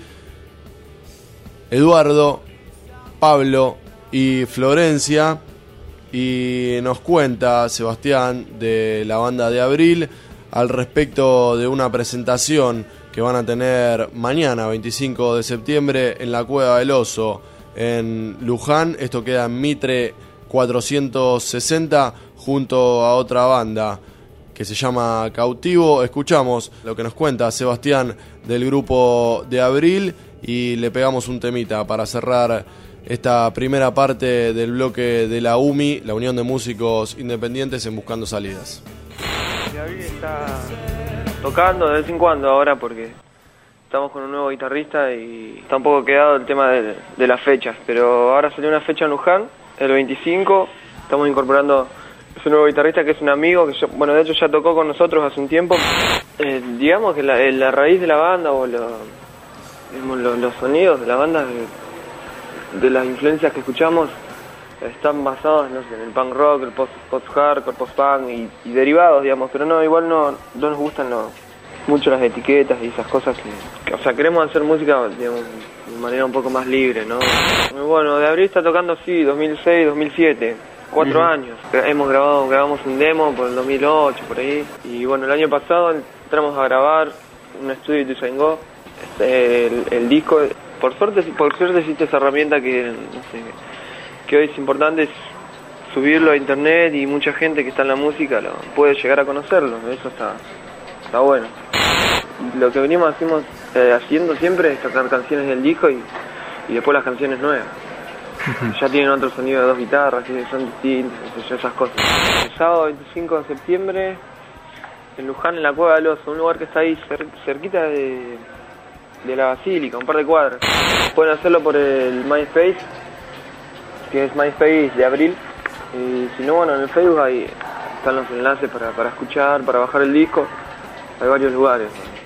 Eduardo, Pablo y Florencia, y nos cuenta Sebastián de la banda De Abril al respecto de una presentación que van a tener mañana, 25 de septiembre, en la Cueva del Oso, en Luján. Esto queda en Mitre 460, junto a otra banda que se llama Cautivo. Escuchamos lo que nos cuenta Sebastián del grupo De Abril y le pegamos un temita para cerrar esta primera parte del bloque de la UMI, la Unión de Músicos Independientes en Buscando Salidas. De Abril está tocando de vez en cuando ahora porque estamos con un nuevo guitarrista y está un poco quedado el tema de las fechas, pero ahora salió una fecha en Luján, el 25, estamos incorporando ese nuevo guitarrista que es un amigo que de hecho ya tocó con nosotros hace un tiempo. Digamos que la raíz de la banda o los sonidos de la banda, de las influencias que escuchamos, están basados en el punk rock, el post-hardcore, post-punk y derivados, digamos, pero igual no nos gustan mucho las etiquetas y esas cosas que queremos hacer música, digamos, de manera un poco más libre, ¿no? Bueno, De Abril está tocando, sí, 2006, 2007, 4 años. Grabamos un demo por el 2008, por ahí. Y bueno, el año pasado entramos a grabar un estudio de Ituzaingó, el disco. Por suerte existe esa herramienta que hoy es importante, es subirlo a internet, y mucha gente que está en la música puede llegar a conocerlo. Eso está bueno. Lo que venimos haciendo siempre es sacar canciones del disco y después las canciones nuevas. Ya tienen otro sonido de 2 guitarras, son distintas, esas cosas. El sábado 25 de septiembre en Luján, en la Cueva del Oso, un lugar que está ahí cerquita de la Basílica, un par de cuadras. Pueden hacerlo por el MySpace, que es MySpace de Abril. Y si no, bueno, en el Facebook ahí están los enlaces para escuchar, para bajar el disco. Hay varios lugares.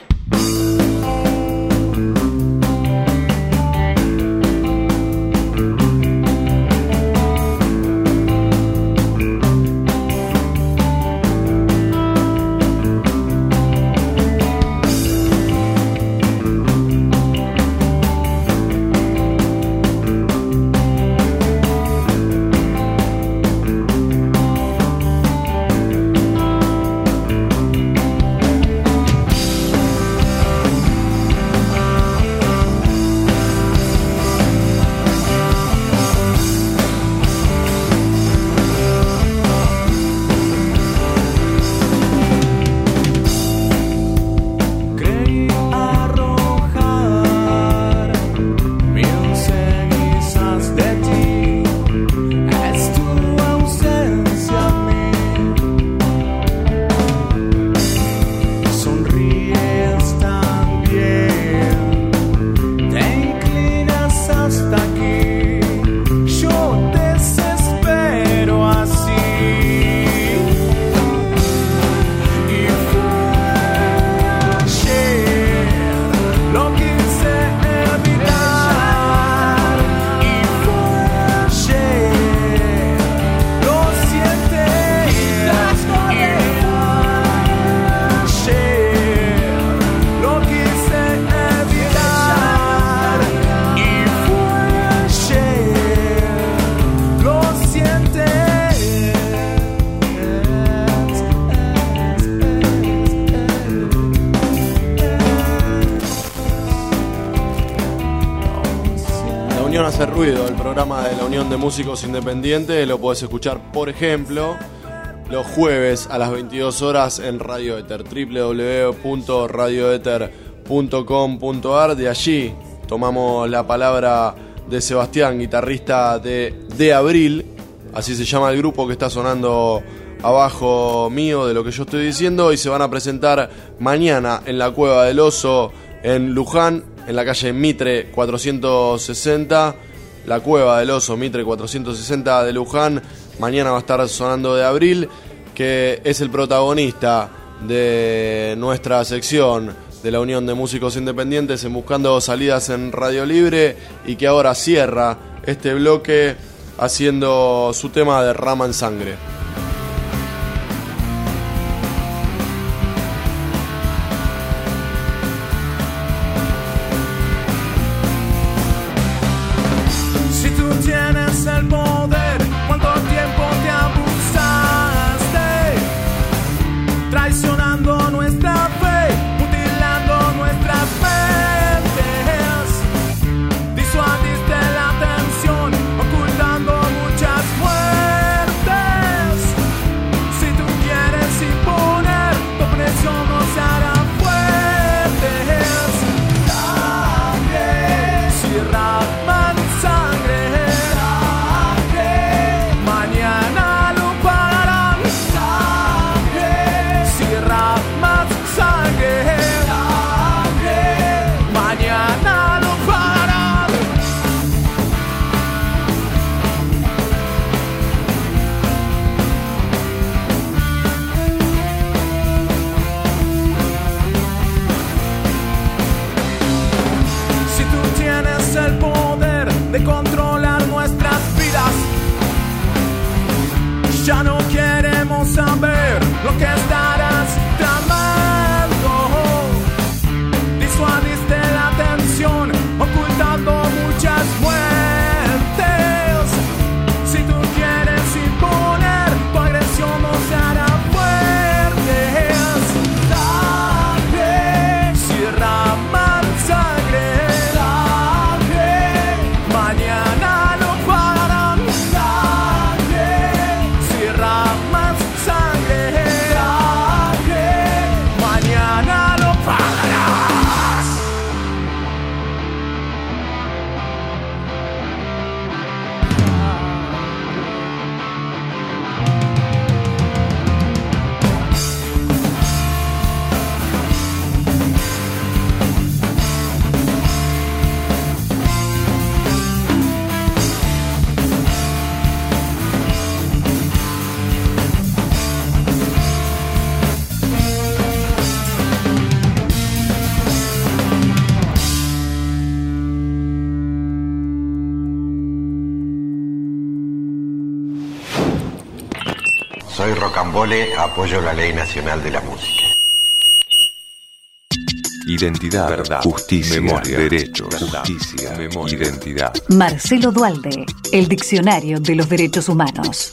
Hace Ruido, el programa de la Unión de Músicos Independientes, lo podés escuchar, por ejemplo, los jueves a las 22 horas en Radio Éter, www.radioeter.com.ar. De allí tomamos la palabra de Sebastián, guitarrista de Abril, así se llama el grupo que está sonando abajo mío de lo que yo estoy diciendo, y se van a presentar mañana en la Cueva del Oso en Luján, en la calle Mitre 460, la Cueva del Oso, Mitre 460 de Luján. Mañana va a estar sonando de Abril, que es el protagonista de nuestra sección de la Unión de Músicos Independientes en Buscando Salidas en Radio Libre, y que ahora cierra este bloque haciendo su tema Derraman Sangre. Ya no queremos saber lo que estarás tramando. Disuadiste la atención, ocultando muchas muertes. Si tú quieres imponer Soy Rocambole, apoyo la Ley Nacional de la Música. Identidad, verdad, justicia, memoria, derechos, justicia, memoria, identidad. Marcelo Duhalde, el Diccionario de los Derechos Humanos.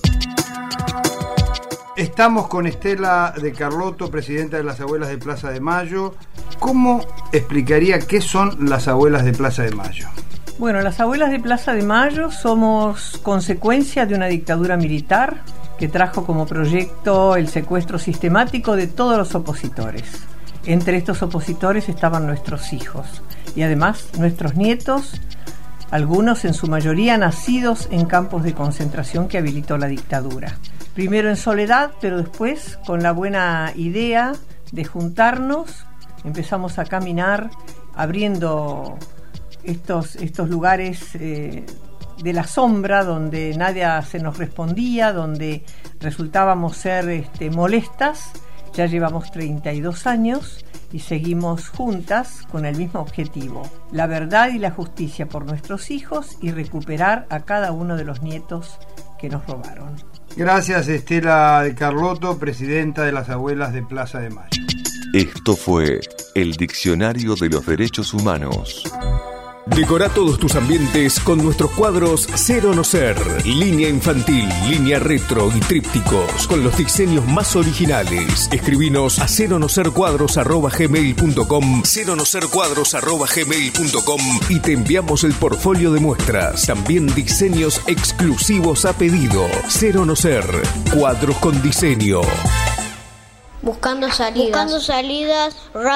Estamos con Estela de Carlotto, presidenta de las Abuelas de Plaza de Mayo. ¿Cómo explicaría qué son las Abuelas de Plaza de Mayo? Bueno, las Abuelas de Plaza de Mayo somos consecuencia de una dictadura militar que trajo como proyecto el secuestro sistemático de todos los opositores. Entre estos opositores estaban nuestros hijos y además nuestros nietos, algunos en su mayoría nacidos en campos de concentración que habilitó la dictadura. Primero en soledad, pero después con la buena idea de juntarnos, empezamos a caminar abriendo estos lugares de la sombra donde nadie se nos respondía, donde resultábamos ser molestas. Ya llevamos 32 años y seguimos juntas con el mismo objetivo: la verdad y la justicia por nuestros hijos y recuperar a cada uno de los nietos que nos robaron. Gracias, Estela de Carlotto, presidenta de las Abuelas de Plaza de Mayo. Esto fue el Diccionario de los Derechos Humanos. Decora todos tus ambientes con nuestros cuadros Cero No Ser, línea infantil, línea retro y trípticos con los diseños más originales. Escribinos a ceronosercuadros@gmail.com, ceronosercuadros@gmail.com y te enviamos el portfolio de muestras. También diseños exclusivos a pedido. Cero No Ser, cuadros con diseño. Buscando salidas,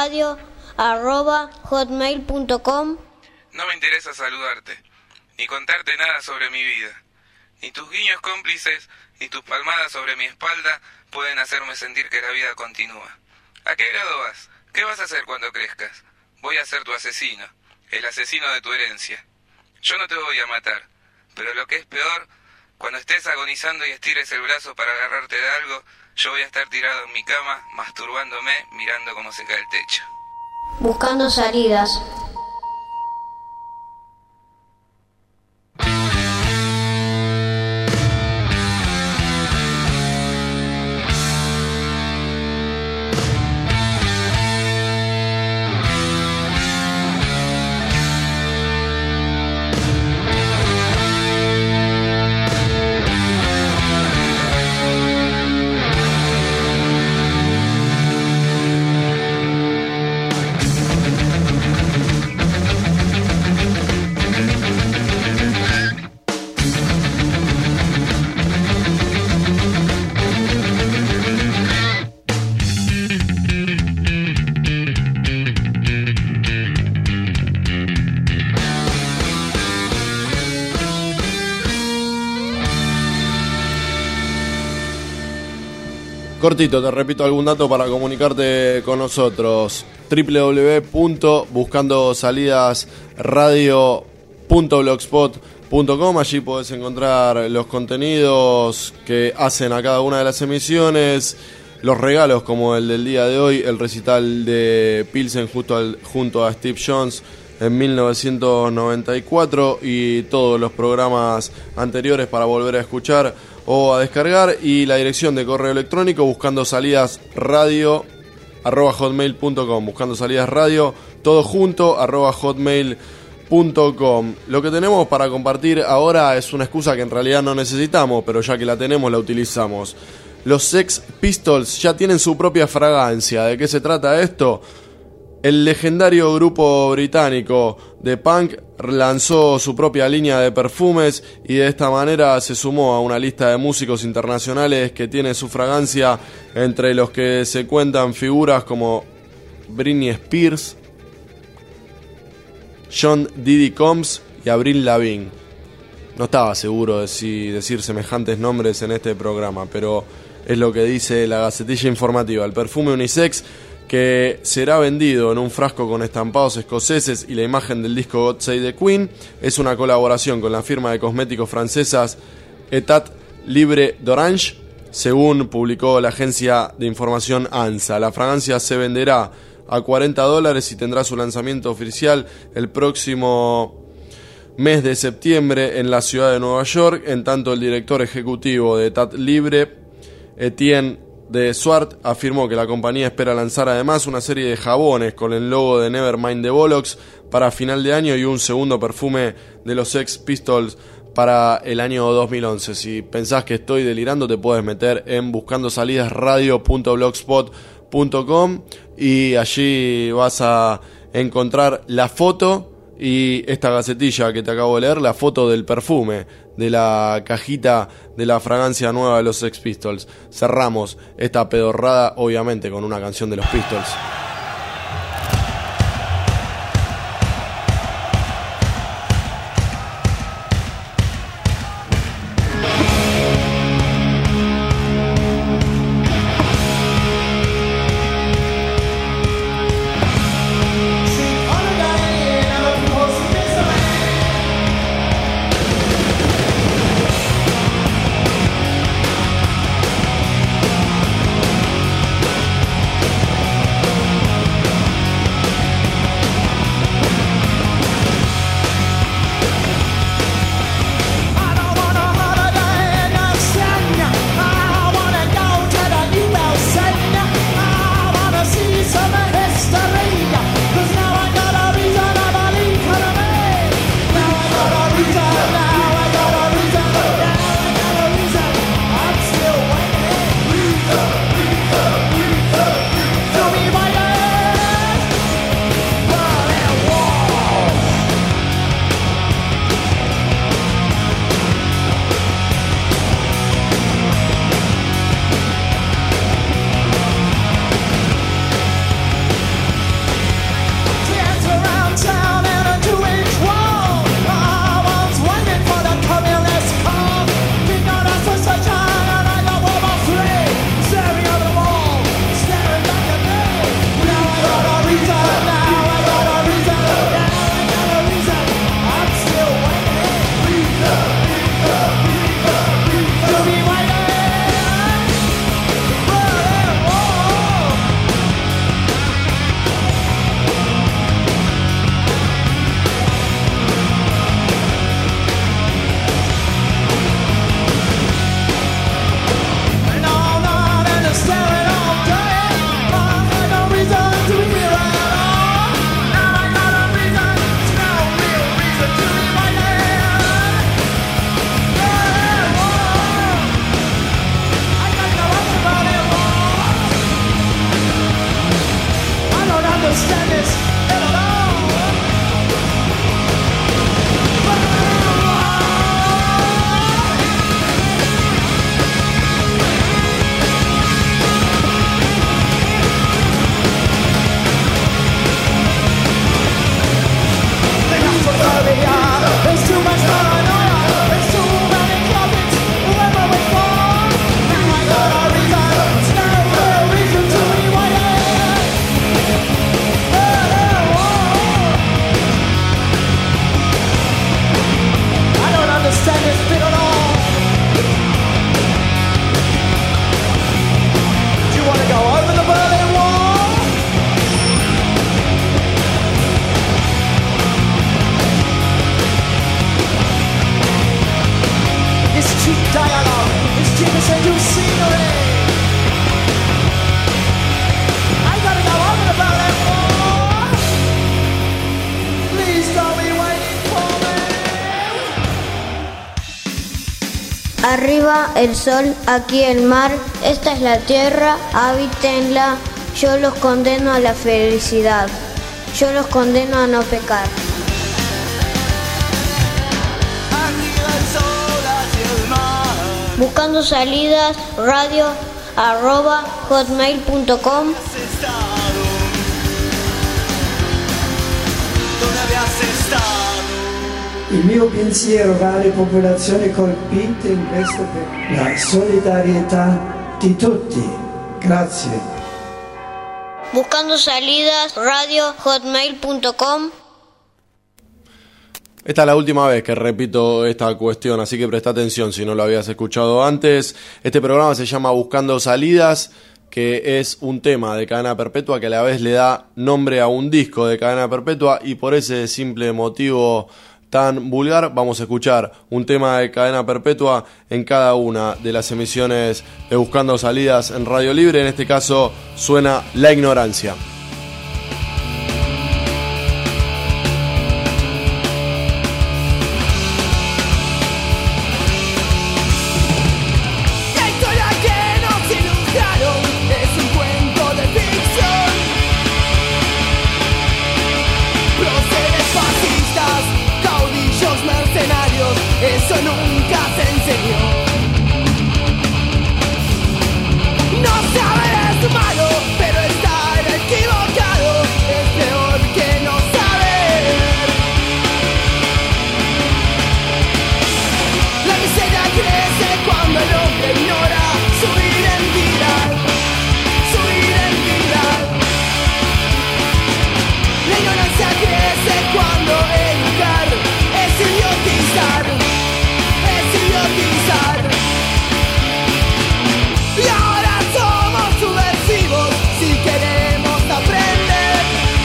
radio@hotmail.com. No me interesa saludarte, ni contarte nada sobre mi vida. Ni tus guiños cómplices, ni tus palmadas sobre mi espalda pueden hacerme sentir que la vida continúa. ¿A qué grado vas? ¿Qué vas a hacer cuando crezcas? Voy a ser tu asesino, el asesino de tu herencia. Yo no te voy a matar, pero lo que es peor, cuando estés agonizando y estires el brazo para agarrarte de algo, yo voy a estar tirado en mi cama, masturbándome, mirando cómo se cae el techo. Buscando salidas. Cortito, te repito algún dato para comunicarte con nosotros. www.buscandosalidasradio.blogspot.com. Allí podés encontrar los contenidos que hacen a cada una de las emisiones, los regalos como el del día de hoy, el recital de Pilsen junto a Steve Jones en 1994 y todos los programas anteriores para volver a escuchar o a descargar, y la dirección de correo electrónico buscandosalidasradio@hotmail.com, buscandosalidasradio todo junto @hotmail.com. Lo que tenemos para compartir ahora es una excusa que en realidad no necesitamos, pero ya que la tenemos la utilizamos. Los Sex Pistols ya tienen su propia fragancia. ¿De qué se trata esto? El legendario grupo británico de punk lanzó su propia línea de perfumes y de esta manera se sumó a una lista de músicos internacionales que tiene su fragancia, entre los que se cuentan figuras como Britney Spears, John Diddy Combs y Avril Lavigne. No estaba seguro de si decir semejantes nombres en este programa, pero es lo que dice la Gacetilla Informativa. El perfume unisex, que será vendido en un frasco con estampados escoceses y la imagen del disco God Save the Queen, es una colaboración con la firma de cosméticos francesas Etat Libre d'Orange, según publicó la agencia de información ANSA. La fragancia se venderá a $40 y tendrá su lanzamiento oficial el próximo mes de septiembre en la ciudad de Nueva York. En tanto, el director ejecutivo de Etat Libre, Etienne de Swart afirmó que la compañía espera lanzar además una serie de jabones con el logo de Nevermind the Bollocks para final de año y un segundo perfume de los Sex Pistols para el año 2011. Si pensás que estoy delirando, te puedes meter en buscandosalidasradio.blogspot.com y allí vas a encontrar la foto y esta gacetilla que te acabo de leer, la foto del perfume, de la cajita de la fragancia nueva de los Sex Pistols. Cerramos esta pedorrada, obviamente, con una canción de los Pistols. Arriba el sol, aquí el mar, esta es la tierra, habítenla. Yo los condeno a la felicidad, yo los condeno a no pecar. Buscando salidas, radio@hotmail.com. Il mio pensiero va alle popolazioni colpite in questo periodo. La solidarietà di tutti. Grazie. Buscando salidas, radio@hotmail.com. Esta es la última vez que repito esta cuestión, así que presta atención si no lo habías escuchado antes. Este programa se llama Buscando Salidas, que es un tema de Cadena Perpetua que a la vez le da nombre a un disco de Cadena Perpetua, y por ese simple motivo tan vulgar. Vamos a escuchar un tema de Cadena Perpetua en cada una de las emisiones de Buscando Salidas en Radio Libre. En este caso suena La Ignorancia. Eso nunca se enseñó. No saber es malo, pero estar equivocado es peor que no saber. La miseria crece cuando el hombre ignora su identidad, su identidad. La ignorancia crece cuando educar es idiotizar. Y ahora somos subversivos si queremos aprender.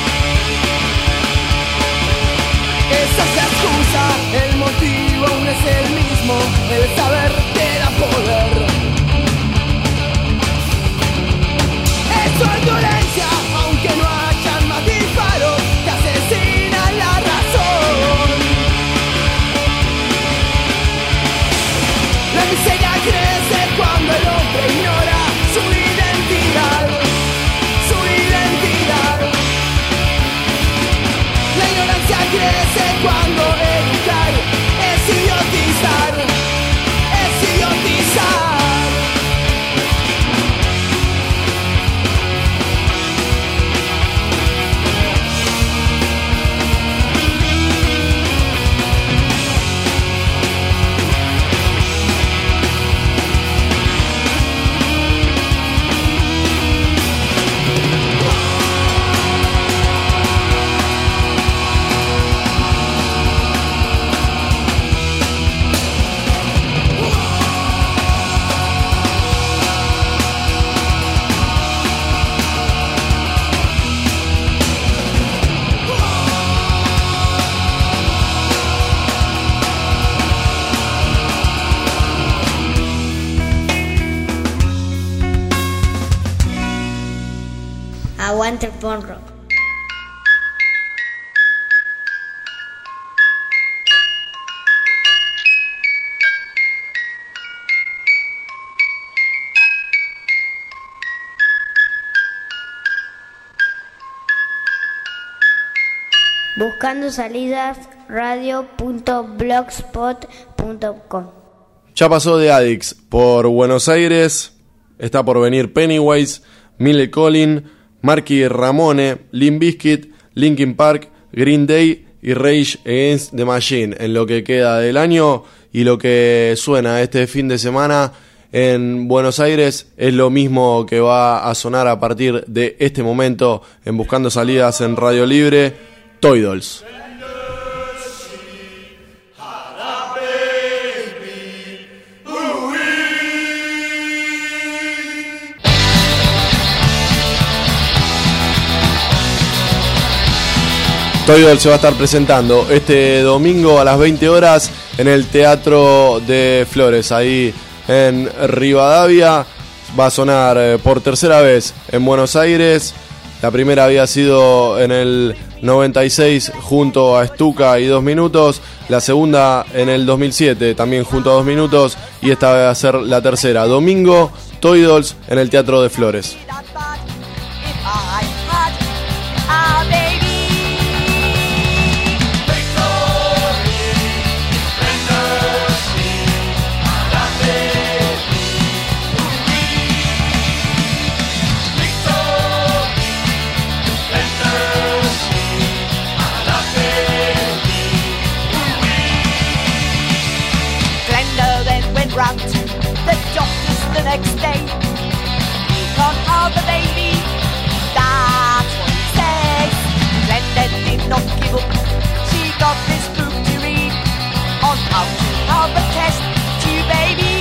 Esa es la excusa, el motivo aún es el mismo. El saber te da poder. Eso es violencia, aunque no hayan más disparos que asesinan la razón. La miseria crece cuando el hombre ignora su identidad, su identidad. La ignorancia crece cuando educar es idiotizar, es idiotizar. Aguante el punk rock. Buscando Salidas radio.blogspot.com. Ya pasó The Addicts por Buenos Aires, está por venir Pennywise, Mille Collin, Marky Ramone, Limp Bizkit, Linkin Park, Green Day y Rage Against the Machine en lo que queda del año. Y lo que suena este fin de semana en Buenos Aires es lo mismo que va a sonar a partir de este momento en Buscando Salidas en Radio Libre, Toy Dolls. Toy Dolls se va a estar presentando este domingo a las 20 horas en el Teatro de Flores, ahí en Rivadavia. Va a sonar por tercera vez en Buenos Aires. La primera había sido en el 96 junto a Stuka y 2 Minutos. La segunda en el 2007 también junto a 2 Minutos. Y esta va a ser la tercera. Domingo, Toy Dolls en el Teatro de Flores. The doctors the next day, he can't have the baby, that's what he says. Glenda did not give up, she got this book to read on how to have a test tube baby.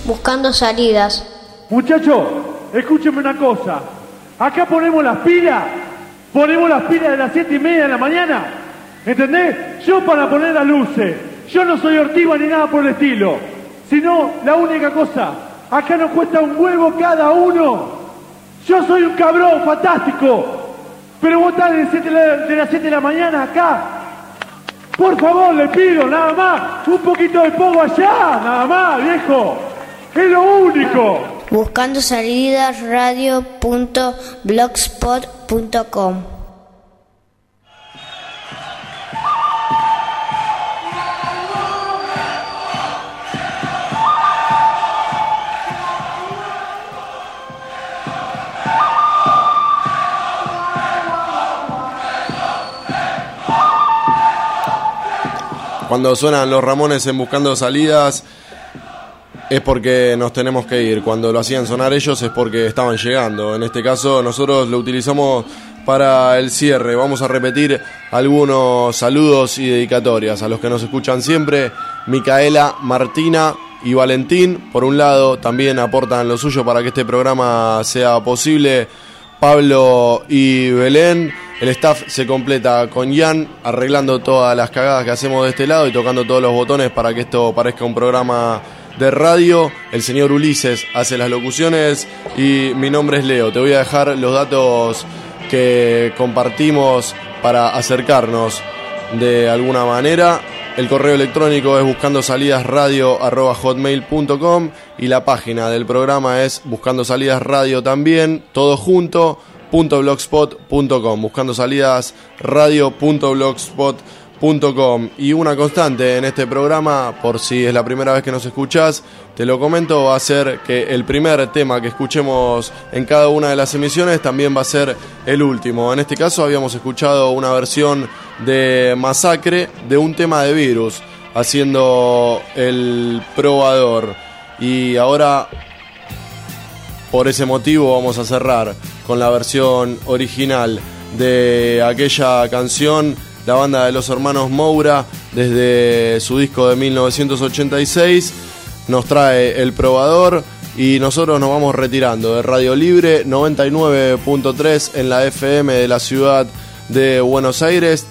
buscando salidas. Muchachos, escúchenme una cosa. Acá ponemos las pilas de las 7:30 de la mañana. ¿Entendés? Yo para poner las luces. Yo no soy ortiva ni nada por el estilo. Sino, la única cosa, acá nos cuesta un huevo cada uno. Yo soy un cabrón fantástico. Pero vos estás de las 7 de la mañana acá. Por favor, le pido, nada más. Un poquito de pogo allá, nada más, viejo. Es lo único. Buscando salidas radio.blogspot.com. Cuando suenan los Ramones en Buscando Salidas es porque nos tenemos que ir. Cuando lo hacían sonar ellos es porque estaban llegando. En este caso nosotros lo utilizamos para el cierre. Vamos a repetir algunos saludos y dedicatorias a los que nos escuchan siempre. Micaela, Martina y Valentín, por un lado, también aportan lo suyo para que este programa sea posible. Pablo y Belén. El staff se completa con Ian arreglando todas las cagadas que hacemos de este lado y tocando todos los botones para que esto parezca un programa de radio. El señor Ulises hace las locuciones y mi nombre es Leo. Te voy a dejar los datos que compartimos para acercarnos de alguna manera. El correo electrónico es buscandosalidasradio@hotmail.com y la página del programa es Buscando Salidas Radio también, todo junto, .blogspot.com, buscandosalidas.radio.blogspot.com. Y una constante en este programa, por si es la primera vez que nos escuchás, te lo comento, va a ser que el primer tema que escuchemos en cada una de las emisiones también va a ser el último. En este caso habíamos escuchado una versión de Masacre de un tema de Virus, haciendo el probador. Y ahora, por ese motivo, vamos a cerrar con la versión original de aquella canción. La banda de los hermanos Moura, desde su disco de 1986, nos trae El Probador y nosotros nos vamos retirando de Radio Libre 99.3 en la FM de la ciudad de Buenos Aires,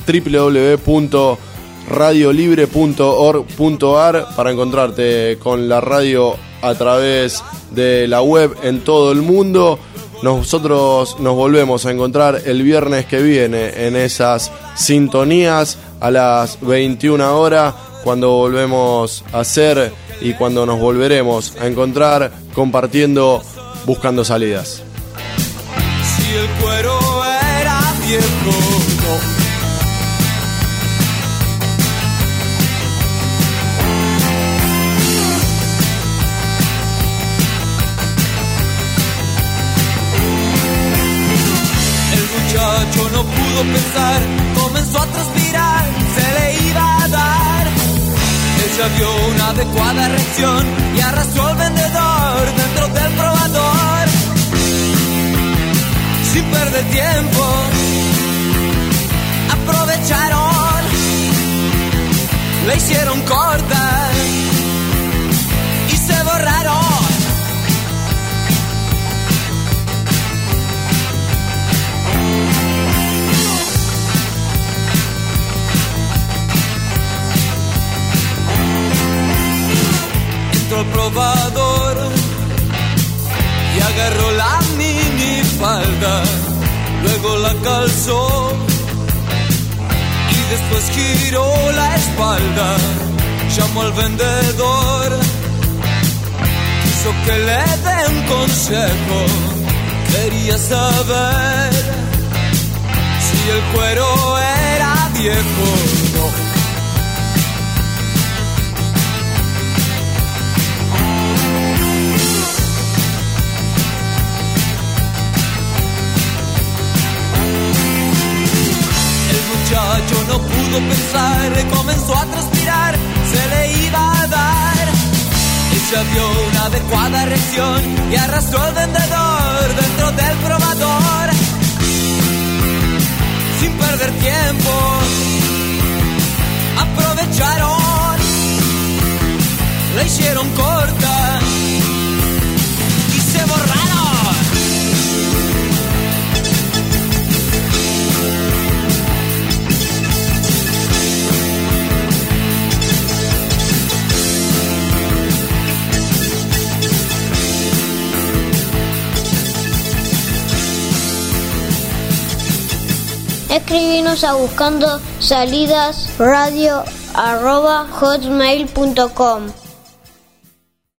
www.radiolibre.org.ar para encontrarte con la radio a través de la web en todo el mundo. Nosotros nos volvemos a encontrar el viernes que viene en esas sintonías a las 21 horas, cuando volvemos a hacer y cuando nos volveremos a encontrar compartiendo Buscando Salidas. Si el cuero era viejo, no. Muchacho no pudo pensar, comenzó a transpirar, se le iba a dar. Ella vio una adecuada reacción y arrastró al vendedor dentro del probador. Sin perder tiempo, aprovecharon, le hicieron corta y se borraron. El probador y agarró la minifalda, luego la calzó y después giró la espalda, llamó al vendedor, quiso que le dé un consejo, quería saber si el cuero era viejo o no. Muchacho no pudo pensar, comenzó a transpirar, se le iba a dar. Ella vio una adecuada reacción y arrastró al vendedor dentro del probador. Sin perder tiempo, aprovecharon, le hicieron corta escribinos a buscando salidas radio@hotmail.com.